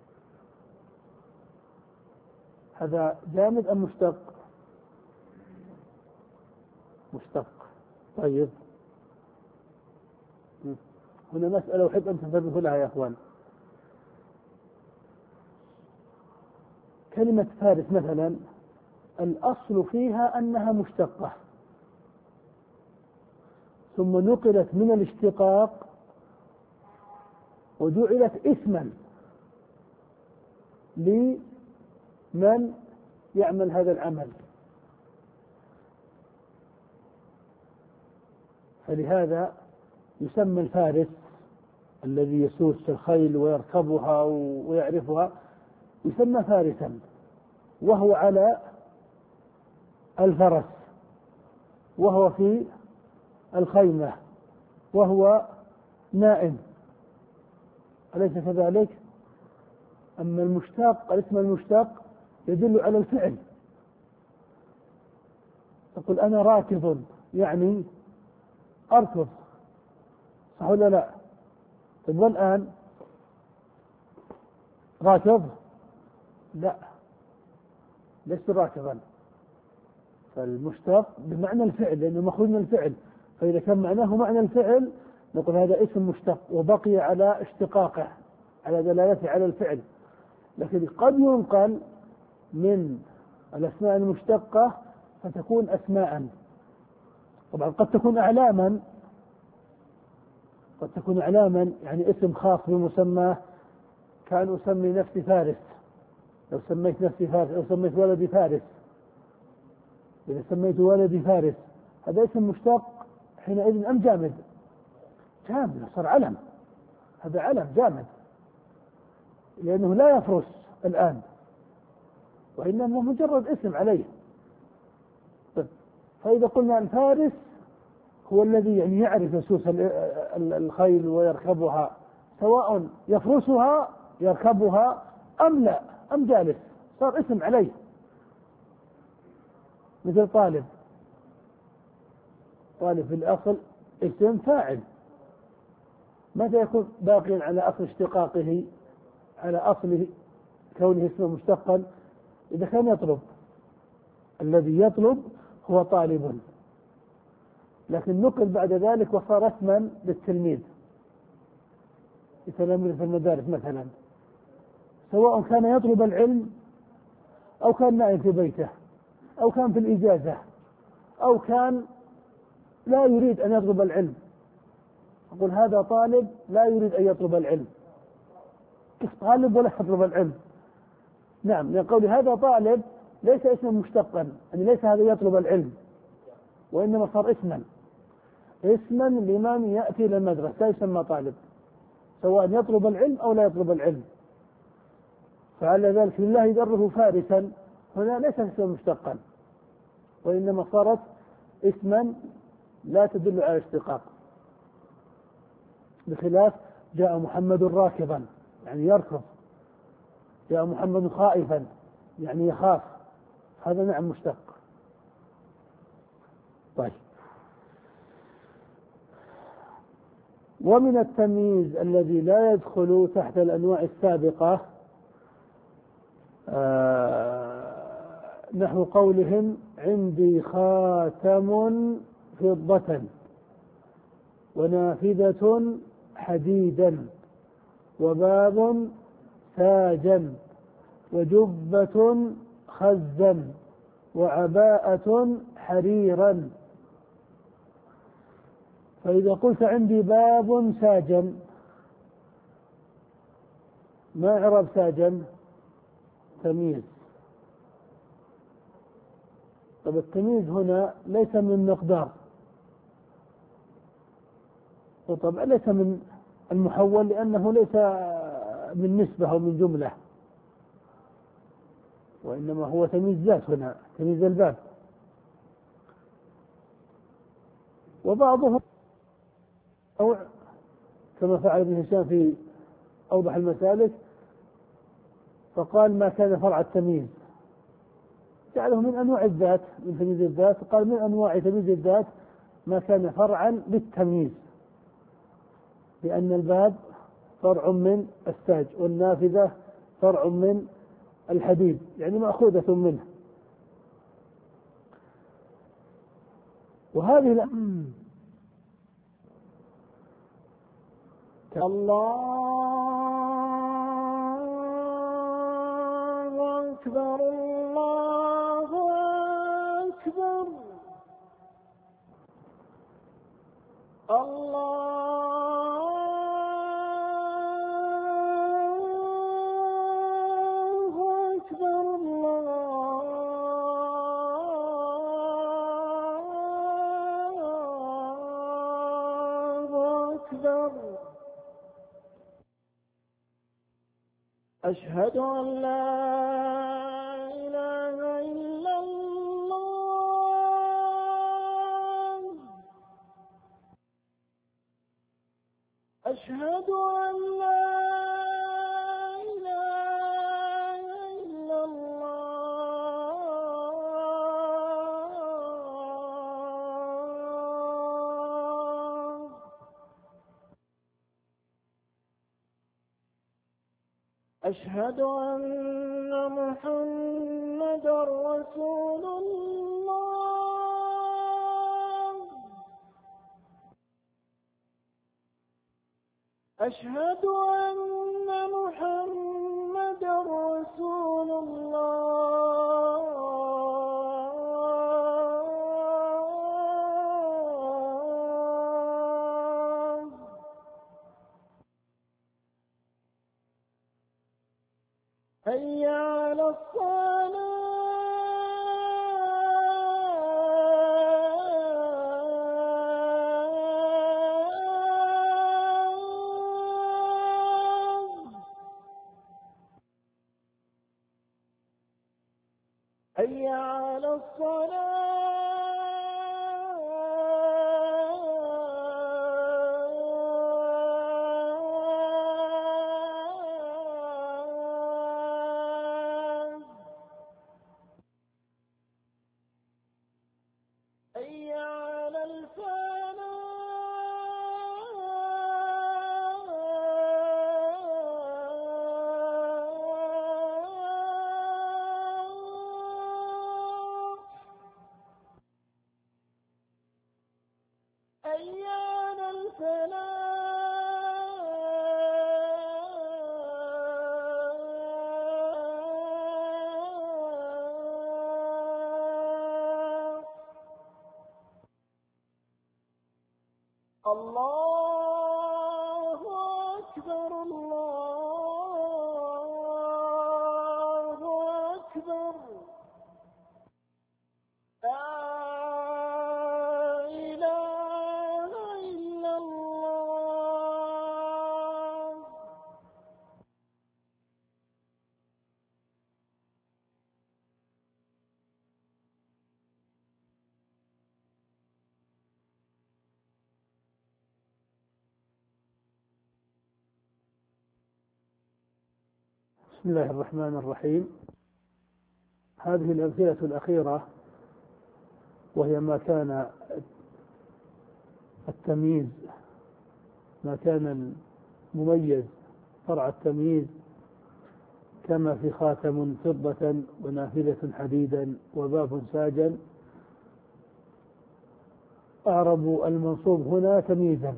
هذا جامد أم مشتق؟ مشتق. طيب هنا مسألة أحب أن تنتبهوا لها يا إخوان. كلمة فارس مثلا الأصل فيها أنها مشتقة، ثم نقلت من الاشتقاق وجعلت اسما لمن يعمل هذا العمل. فلهذا يسمى الفارس الذي يسوس الخيل ويركبها ويعرفها يسمى فارسا، وهو على الفرس، وهو في الخيمة، وهو نائم، أليس كذلك؟ أما المشتق، الاسم المشتق يدل على الفعل. تقول أنا راكب، يعني أركض، صح ولا لا؟ طيب والآن راكب؟ لا، لست راكبا. فالمشتق بمعنى الفعل لأنه مخرج من الفعل، فإذا كان معناه معنى الفعل نقول هذا اسم مشتق وبقي على اشتقاقه، على دلالته على الفعل. لكن قد ينقل من الأسماء المشتقة فتكون أسماء. طبعا قد تكون أعلاما، قد تكون أعلاما يعني اسم خاص بمسماه، كان أسمي نفسي فارس، لو سميت نفسي فارس، أو سميت ولدي فارس، إذا سميت ولدي فارس هذا اسم مشتق حينئذ أم جامد؟ جامد، صار علم، هذا علم جامد لأنه لا يفرس الآن، وإنما مجرد اسم عليه. فإذا قلنا الفارس هو الذي يعني يعرف يسوس الخيل ويركبها، سواء يفرسها يركبها أم لا، أم جالس، صار اسم عليه. مثل طالب، طالب في الأصل اسم فاعل، متى يكون باقيا على أصل اشتقاقه، على أصل كونه اسمه مشتقا؟ إذا كان يطلب، الذي يطلب هو طالب، لكن نقل بعد ذلك وصار اسما للتلميذ، يتلمذ في المدارس مثلا، سواء كان يطلب العلم أو كان نائم في بيته أو كان في الإجازة أو كان لا يريد أن يطلب العلم، أقول هذا طالب لا يريد أن يطلب العلم. كيف طالب ولا يطلب العلم؟ نعم، من قول هذا طالب ليس اسما مشتقا، يعني ليس هذا يطلب العلم، وإنما صار اسما، اسما لمن يأتي إلى المدرسة لا يسمى طالب، سواء يطلب العلم أو لا يطلب العلم. فعلى ذلك لله دره فارسا هنا ليس اسما مشتقا، وإنما صارت اسما لا تدل على اشتقاق، بخلاف جاء محمد راكبا يعني يركض، جاء محمد خائفا يعني يخاف، هذا نعم مشتق. طيب، ومن التمييز الذي لا يدخل تحت الأنواع السابقة آه نحو قولهم عندي خاتم فضة ونافذة حديدا وباب ساجا وجبة خزا وعباءة حريرا. فإذا قلت عندي باب ساجا، ما إعراب ساجا؟ تمييز. طب التمييز هنا ليس من مقدار، وطبعا ليس من المحول لأنه ليس من نسبة أو من جملة، وإنما هو تمييز ذات هنا، تمييز الباب. وبعضهم أو كما فعل ابن هشام في أوضح المسالك، فقال ما كان فرع التمييز، جعله من أنواع الذات، من تمييز الذات، قال من أنواع تمييز الذات ما كان فرعا للتمييز، لأن الباب فرع من الساج والنافذة فرع من الحديد، يعني مأخوذة منه. وهذه الأمر الله أكبر الله أكبر الله أكبر الله أكبر. أشهد أن لا إله إلا الله. أشهد أن لا إله إلا الله. أشهد أن محمدا رسول الله. أشهد أن محمدا رسول الله. حي على الصلاة. حي على الصلاة. حي على الفلاح. حي على الفلاح. الله أكبر الله أكبر. لا إله إلا الله. بسم الله الرحمن الرحيم. هذه الأمثلة الأخيرة وهي ما كان التمييز، ما كان المميز فرع التمييز، كما في خاتم فضة ونافذة حديدا وباب ساجا، أعربوا المنصوب هنا تمييزا،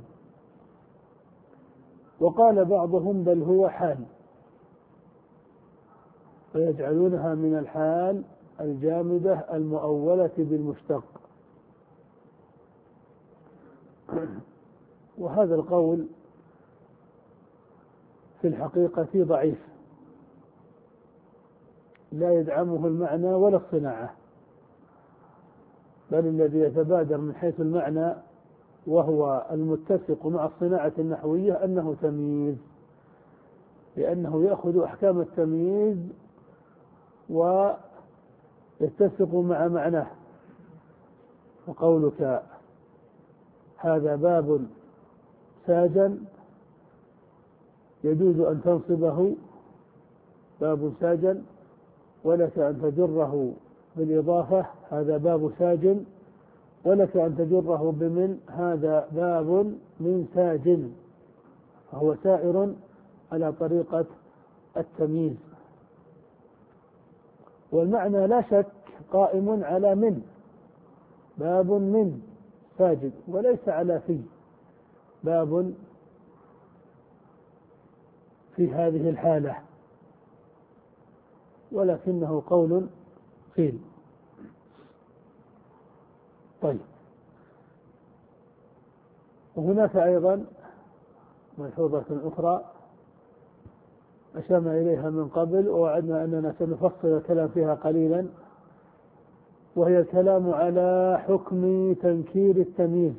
وقال بعضهم بل هو حال، ويجعلونها من الحال الجامدة المؤولة بالمشتق. وهذا القول في الحقيقة ضعيف، لا يدعمه المعنى ولا الصناعة، بل الذي يتبادر من حيث المعنى وهو المتسق مع الصناعة النحوية أنه تمييز، لأنه يأخذ أحكام التمييز ويتسق مع معناه. وقولك هذا باب ساجا يجوز أن تنصبه باب ساجا، ولك أن تجره بالإضافة هذا باب ساج، ولك أن تجره بمن هذا باب من ساج، فهو سائر على طريقة التمييز. والمعنى لا شك قائم على من، باب من ساجد، وليس على في، باب في هذه الحالة، ولكنه قول قيل. طيب، وهناك أيضا ملحوظة أخرى أشرنا إليها من قبل ووعدنا أننا سنفصل الكلام فيها قليلا، وهي الكلام على حكم تنكير التمييز.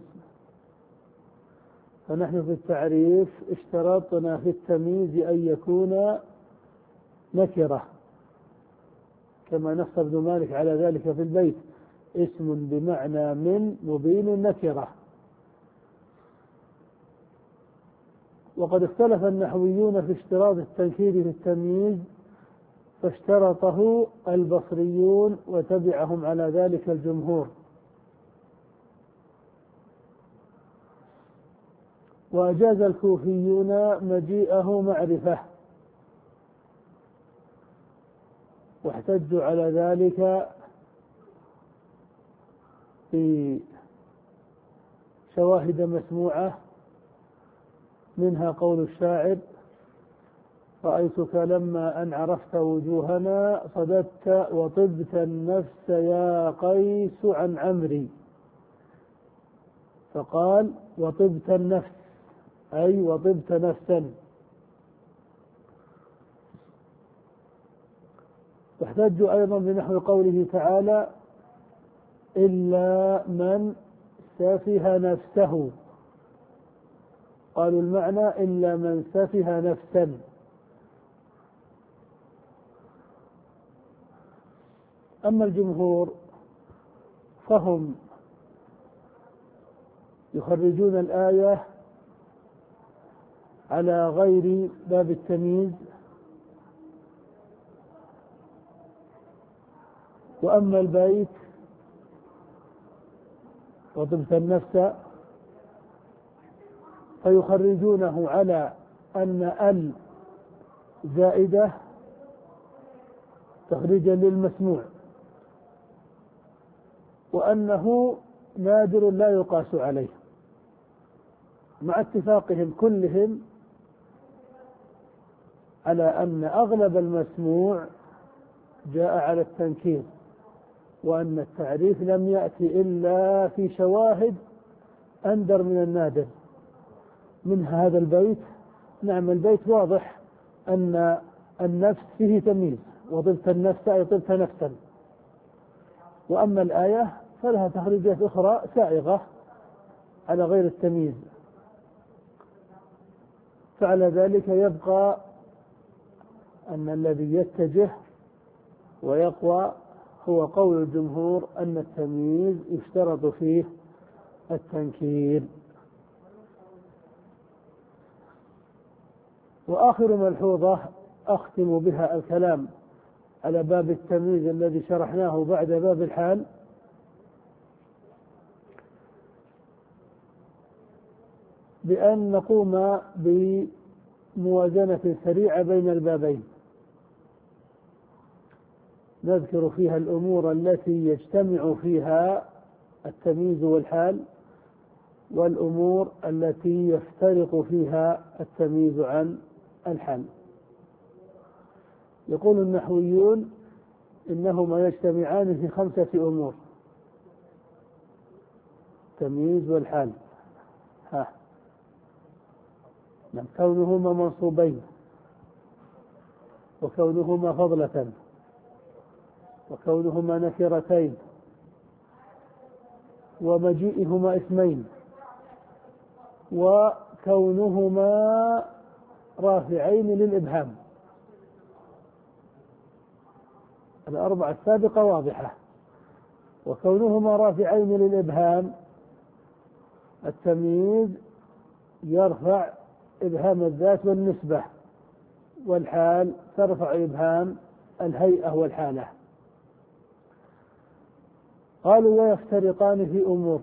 فنحن في التعريف اشترطنا في التمييز أن يكون نكرة، كما نص ابن مالك على ذلك في البيت: اسم بمعنى من مبين النكرة. وقد اختلف النحويون في اشتراط التنكير في التمييز، فاشترطه البصريون وتبعهم على ذلك الجمهور، وأجاز الكوفيون مجيئه معرفة، واحتجوا على ذلك في شواهد مسموعة، منها قول الشاعر: رأيتك لما أن عرفت وجوهنا صددت وطبت النفس يا قيس عن عمري. فقال: وطبت النفس، أي وطبت نفسا. واحتجوا أيضا بنحو قوله تعالى: إلا من سفه نفسه. قالوا المعنى إلا من سفه نفسا. أما الجمهور فهم يخرجون الآية على غير باب التمييز، وأما البيت وطبت النفس فيخرجونه على أن ال زائدة تخريجا للمسموع، وأنه نادر لا يقاس عليه، مع اتفاقهم كلهم على أن أغلب المسموع جاء على التنكير، وأن التعريف لم يأتي إلا في شواهد أندر من النادر. من هذا البيت، نعم البيت واضح أن النفس فيه تمييز، وطبت النفس أي طبت نفسا. وأما الآية فلها تخريجات أخرى سائغة على غير التمييز. فعلى ذلك يبقى أن الذي يتجه ويقوى هو قول الجمهور أن التمييز يشترط فيه التنكير. وآخر ملحوظة أختم بها الكلام على باب التمييز الذي شرحناه بعد باب الحال، بأن نقوم بموازنة سريعة بين البابين، نذكر فيها الأمور التي يجتمع فيها التمييز والحال، والأمور التي يفترق فيها التمييز عن الحال. يقول النحويون إنهما يجتمعان في خمسة أمور: التمييز والحال، ها كونهما منصوبين، وكونهما فضلة، وكونهما نكرتين، ومجيئهما اسمين، وكونهما رافعين للإبهام. الأربعة السابقة واضحة. وكونهما رافعين للإبهام، التمييز يرفع إبهام الذات والنسبة، والحال ترفع إبهام الهيئة والحالة. قالوا ويفترقان في أمور،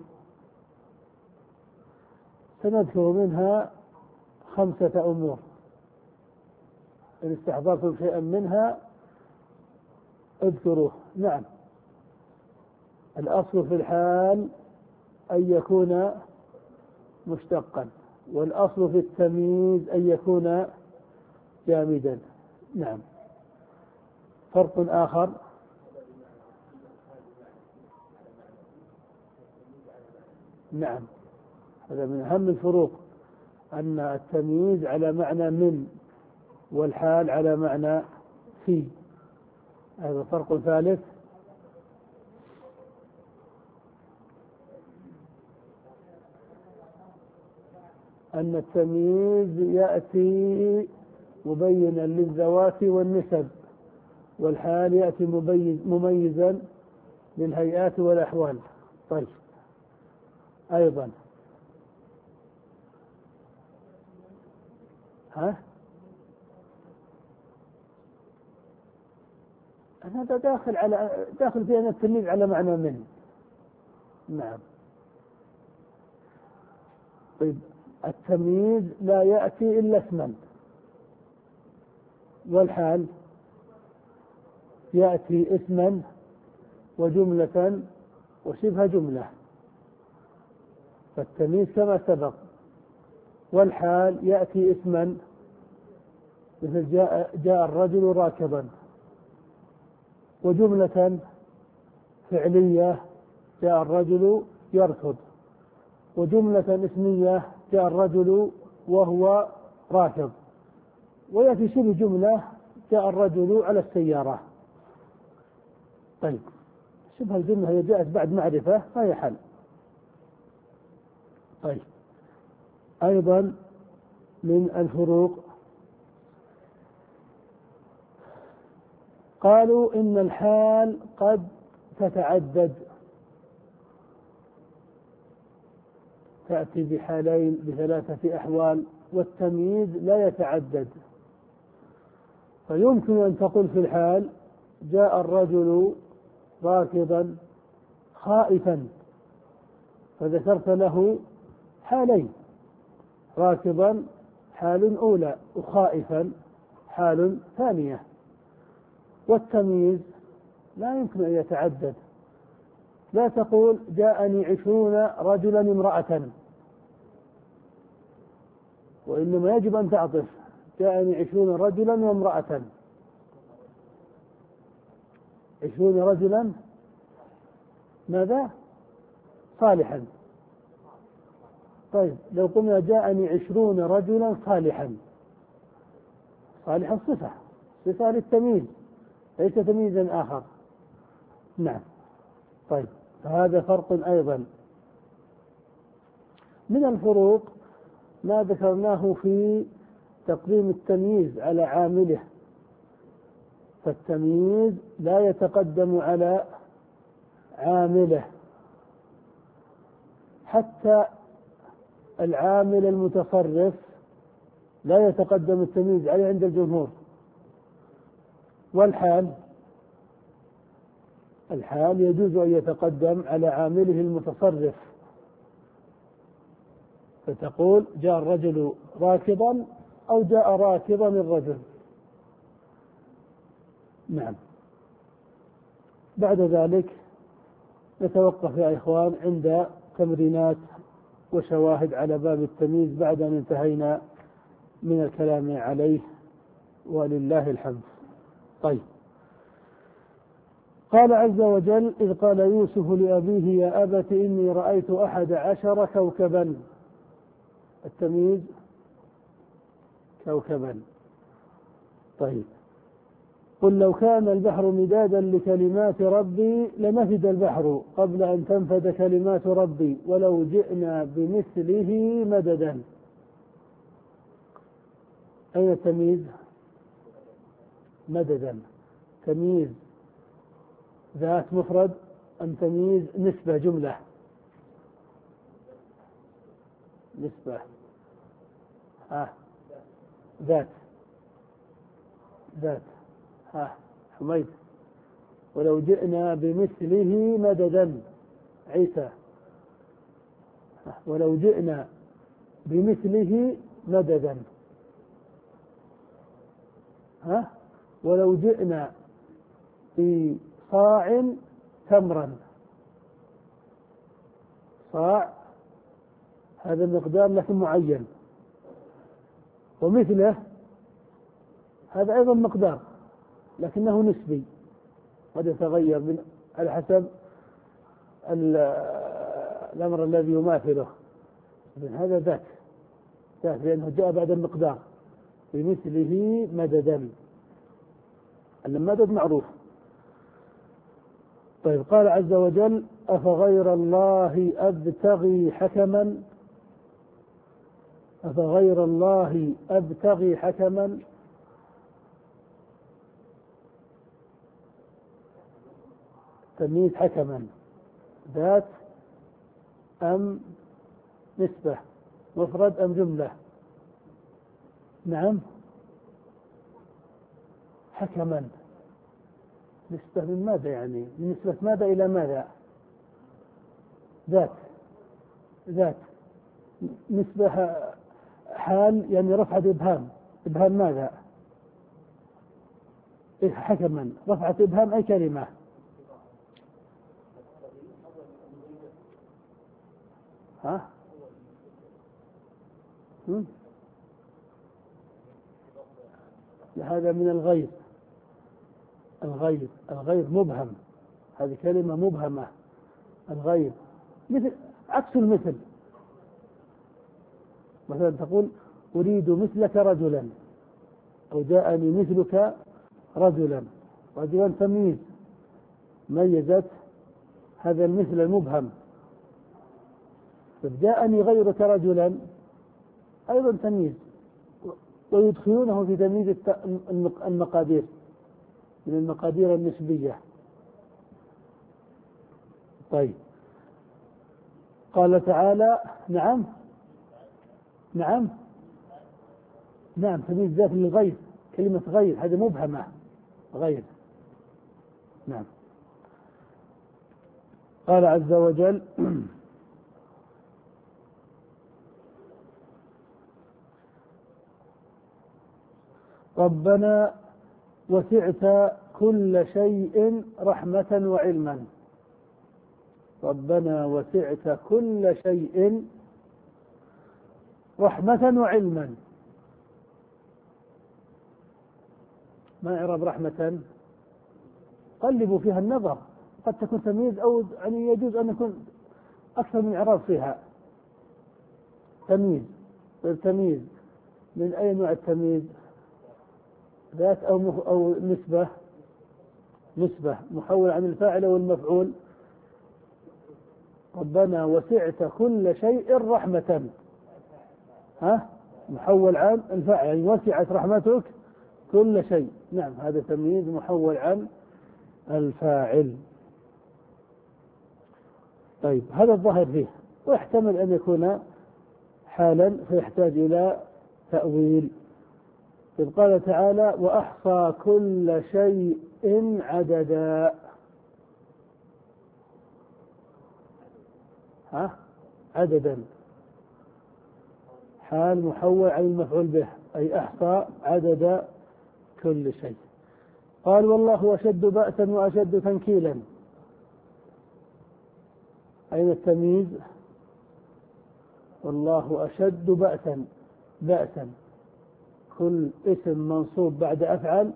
سنذكر منها خمسة أمور، إن استحضرتم شيئا منها اذكروه. نعم. الأصل في الحال أن يكون مشتقا، والأصل في التمييز أن يكون جامدا. نعم. فرق آخر، نعم، هذا من أهم الفروق، أن التمييز على معنى من، والحال على معنى في. هذا فرق ثالث. أن التمييز يأتي مبينا للذوات والنسب، والحال يأتي مميزا للهيئات والأحوال. طيب، أيضا ها هذا داخل على داخل في أن التمييز على معنى من. نعم. طيب، التمييز لا يأتي إلا اسما، والحال يأتي اسما وجملة وشبه جملة، فالتمييز كما سبق. والحال يأتي اسما، مثل جاء, جاء الرجل راكبا، وجملة فعلية جاء الرجل يركض، وجملة اسمية جاء الرجل وهو راكب، ويأتي شبه جملة جاء الرجل على السيارة. طيب، شبه الجملة هي جاءت بعد معرفة فهي حل. طيب، أيضا من الفروق، قالوا إن الحال قد تتعدد، تأتي بحالين بثلاثة أحوال، والتمييز لا يتعدد. فيمكن أن تقول في الحال جاء الرجل راكضا خائفا، فذكرت له حالين، راكضا حال أولى وخائفا حال ثانية. والتمييز لا يمكن أن يتعدد، لا تقول جاءني عشرون رجلا امرأة، وإنما يجب أن تعطف جاءني عشرون رجلا وامرأة. عشرون رجلا ماذا؟ صالحا. طيب، لو قلنا جاءني عشرون رجلا صالحا، صالحا صفة صفة للتمييز ليس تمييزا آخر. نعم. طيب، هذا فرق. أيضا من الفروق ما ذكرناه في تقديم التمييز على عامله، فالتمييز لا يتقدم على عامله، حتى العامل المتصرف لا يتقدم التمييز عليه عند الجمهور. والحال الحال يجوز أن يتقدم على عامله المتصرف، فتقول جاء الرجل راكضا أو جاء راكضا الرجل. نعم. بعد ذلك نتوقف يا إخوان عند تمرينات وشواهد على باب التمييز بعد أن انتهينا من الكلام عليه، ولله الحمد. طيب، قال عز وجل: إذ قال يوسف لأبيه يا أبت إني رأيت أحد عشر كوكبا. التمييز كوكبا. طيب، قل لو كان البحر مدادا لكلمات ربي لنفد البحر قبل أن تنفد كلمات ربي ولو جئنا بمثله مددا. أين التمييز؟ مددا. تمييز ذات مفرد أم تمييز نسبة جملة؟ نسبة. ها ذات ذات ها حميد. ولو جئنا بمثله مددا عيسى. ولو جئنا بمثله مددا ها ولو جئنا في صاع تمرا. صاع هذا المقدار لكن معين، ومثله هذا أيضا مقدار لكنه نسبي قد يتغير من على حسب الأمر الذي يماثله. هذا ذات ذات لأنه جاء بعد المقدار بمثله مددا. المدد معروف. طيب قال عز وجل أفغير الله أبتغي حكما أفغير الله أبتغي حكما تمييز حكما ذات أم نسبة، مفرد أم جملة؟ نعم حكما. نسبة من ماذا يعني؟ من نسبة ماذا إلى ماذا؟ ذات ذات نسبة حال يعني رفعة إبهام. إبهام ماذا؟ إيه حكما رفعة إبهام أي كلمة؟ ها؟ هم؟ هذا من الغير. الغير الغير مبهم، هذه كلمة مبهمة. الغير مثل عكس المثل. مثلا تقول أريد مثلك رجلا أو جاءني مثلك رجلا. رجلا تمييز ميزت هذا المثل المبهم. جاءني غيرك رجلا أيضا تمييز، ويدخلونه في تمييز المقادير من المقادير النسبية. طيب قال تعالى نعم نعم نعم تمييز ذات للغير. كلمة غير هذه مبهمة. غير نعم. قال عز وجل ربنا وسعت كل شيء رحمة وعلما. ربنا وسعت كل شيء رحمة وعلما. ما إعراب رحمة؟ قلبوا فيها النظر، قد تكون تمييز أو يعني يجوز أن يكون أكثر من إعراب فيها. تمييز التمييز من أي نوع التمييز؟ ذات أو مف... أو نسبة؟ نسبة محول عن الفاعل والمفعول. ربنا وسعت كل شيء رحمة ها محول عن الفاعل يعني وسعت رحمتك كل شيء. نعم هذا تمييز محول عن الفاعل. طيب هذا الظاهر فيه، ويحتمل أن يكون حالا فيحتاج إلى تأويل. إذ قال تعالى وأحصى كل شيء عددا. ها عددا حال محول عن المفعول به أي أحصى عدد كل شيء. قال والله أشد بأسا وأشد تنكيلا. أين التمييز؟ والله أشد بأسا. بأسا كل اسم منصوب بعد أفعل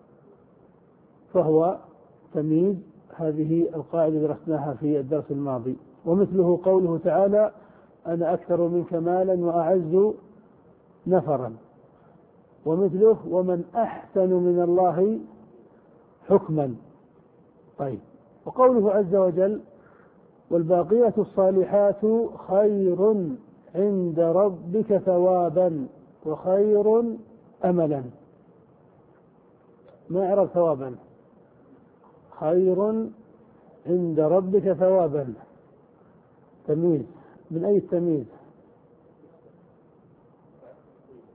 فهو تمييز. هذه القاعدة درسناها في الدرس الماضي. ومثله قوله تعالى أنا أكثر منك مالا وأعز نفرا. ومثله ومن أحسن من الله حكما. طيب وقوله عز وجل والباقيات الصالحات خير عند ربك ثوابا وخير أملا. ما إعراب ثوابا؟ خير عند ربك ثوابا تمييز من أي التمييز؟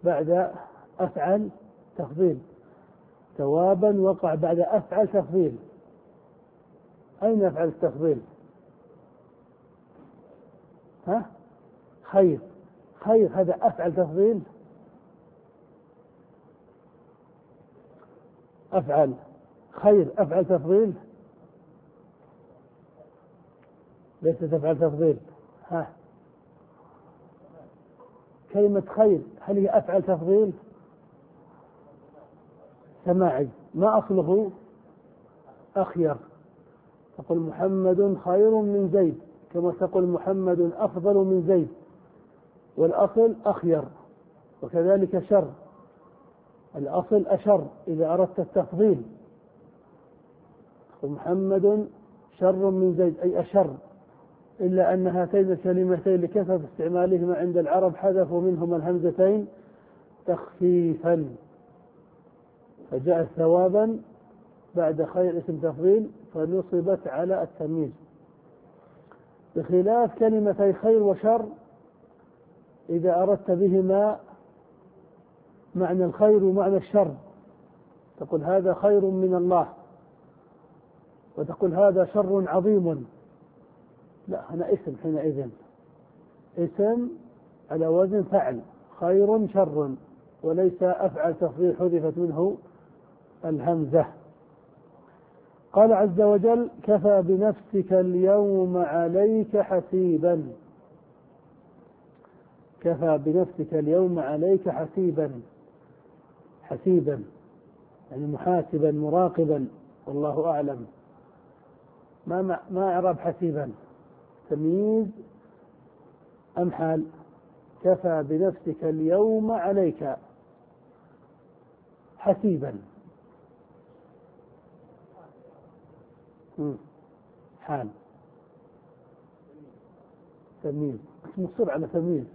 بعد أفعل تفضيل، ثوابا وقع بعد أفعل تفضيل. أين أفعل التفضيل؟ ها؟ خير، خير هذا أفعل تفضيل؟ أفعل خير أفعل تفضيل؟ ليس تفعل تفضيل. ها، كلمة خير هل هي أفعل تفضيل؟ سماعي، ما أصله؟ أخير، تقول محمد خير من زيد، كما تقول محمد أفضل من زيد، والأصل أخير. وكذلك شر، الأصل أشر إذا أردت التفضيل، تقول محمد شر من زيد أي أشر، إلا أن هاتين الكلمتين لكثرة استعمالهما عند العرب حذفوا منهما الهمزتين تخفيفا، فجاء ثوابا بعد خير اسم تفضيل فنصبت على التمييز، بخلاف كلمتي خير وشر إذا أردت بهما معنى الخير ومعنى الشر، تقول هذا خير من الله، وتقول هذا شر عظيم. لا، هنا اسم حينئذ، اسم على وزن فعل، خير شر، وليس أفعل تفضيل حذفت منه الهمزة. قال عز وجل كفى بنفسك اليوم عليك حسيبا، كفى بنفسك اليوم عليك حسيبا، حسيبا يعني محاسبا مراقبا، والله أعلم. ما ما إعراب حسيبا؟ تمييز أم حال؟ كفى بنفسك اليوم عليك حسيبا، حال تمييز، مصر على تمييز.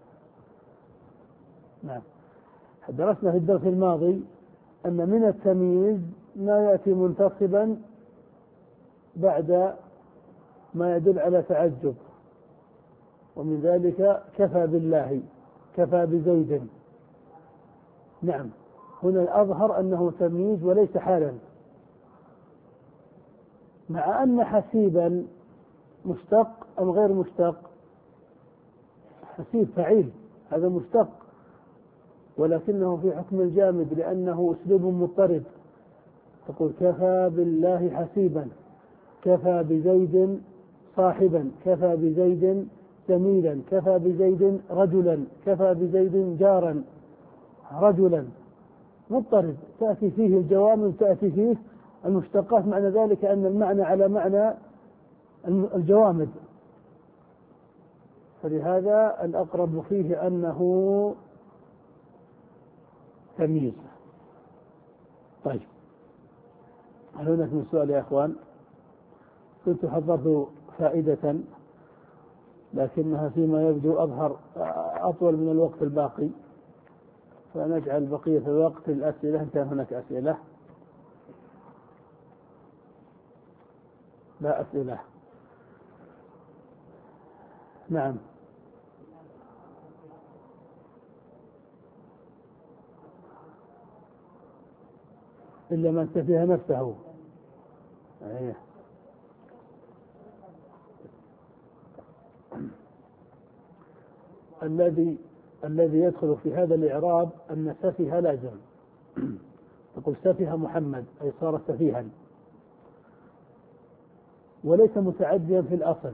نعم، درسنا في الدرس الماضي أن من التمييز ما يأتي منتصبا بعد ما يدل على تعجب، ومن ذلك كفى بالله، كفى بزيد. نعم، هنا الأظهر أنه تمييز وليس حالا، مع أن حسيبا مشتق أم غير مشتق؟ حسيب فعيل، هذا مشتق، ولكنه في حكم الجامد لأنه أسلوب مضطرب، تقول كفى بالله حسيبا، كفى بزيد صاحبا، كفى بزيد زميلا، كفى بزيد رجلا، كفى بزيد جارا، رجلا، مضطرب، تأتي فيه الجوامد تأتي فيه المشتقات، معنى ذلك أن المعنى على معنى الجوامد، فلهذا الأقرب فيه أنه تمييز. طيب، هل هناك من سؤال يا أخوان؟ كنت حضرت فائدة لكنها فيما يبدو أظهر أطول من الوقت الباقي، فنجعل بقية الوقت الأسئلة إن كان هناك أسئلة. لا أسئلة. نعم، إلا من سفه نفسه. أيه. الذي الذي يدخل في هذا الإعراب أن سفه لازم، تقول سفه محمد أي صار سفيها، وليس متعديا في الأصل،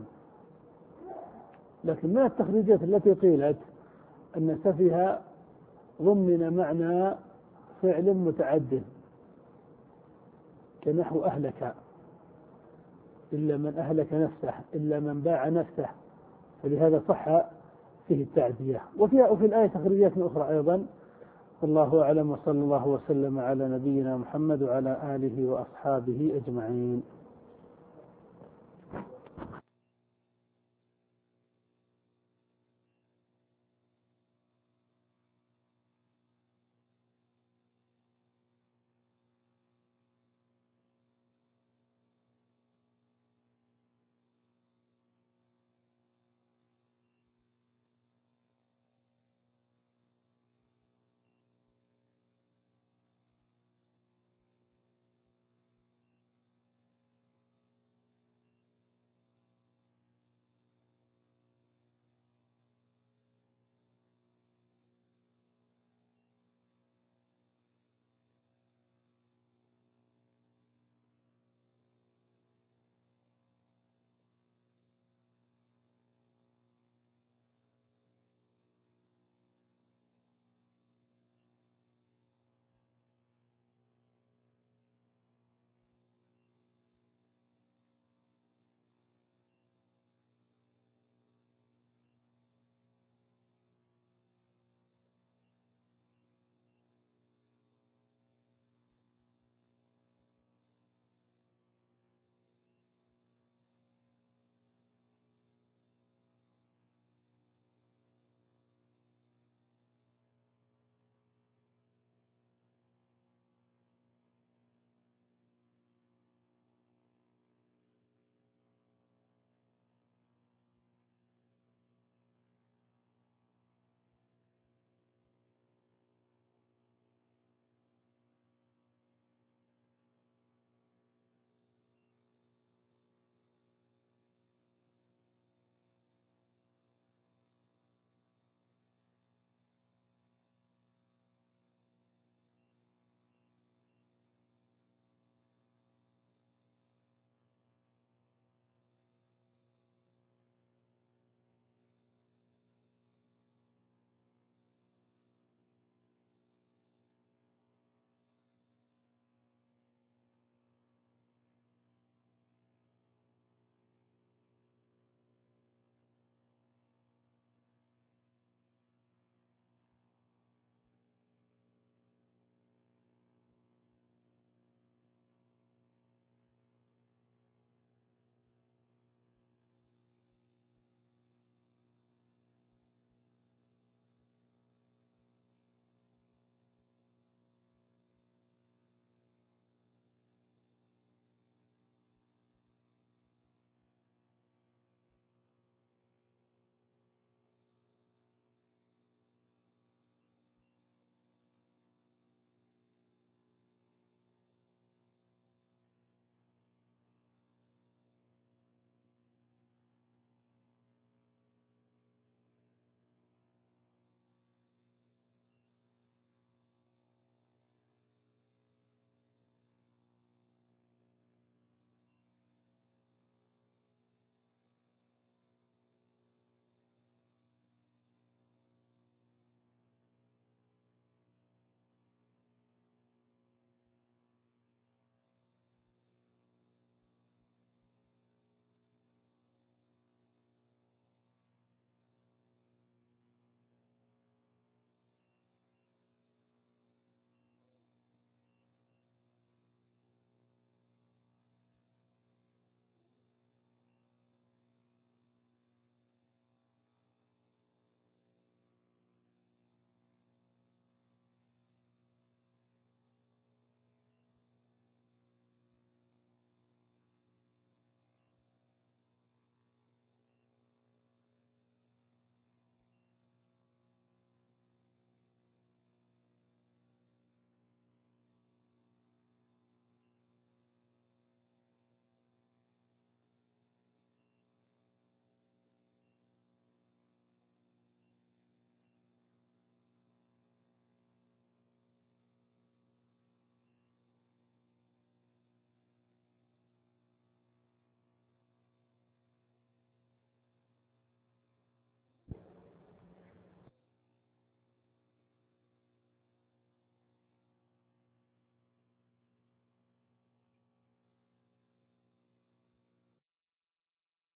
لكن من التخريجات التي قيلت أن سفه ضمن معنى فعل متعد، كنحو أهلك، إلا من أهلك نفسه، إلا من باع نفسه، فلهذا صح فيه التعدية. وفي وفي الآية تخريجات أخرى أيضا. والله أعلم، وصلى الله وسلم على نبينا محمد وعلى آله وأصحابه أجمعين.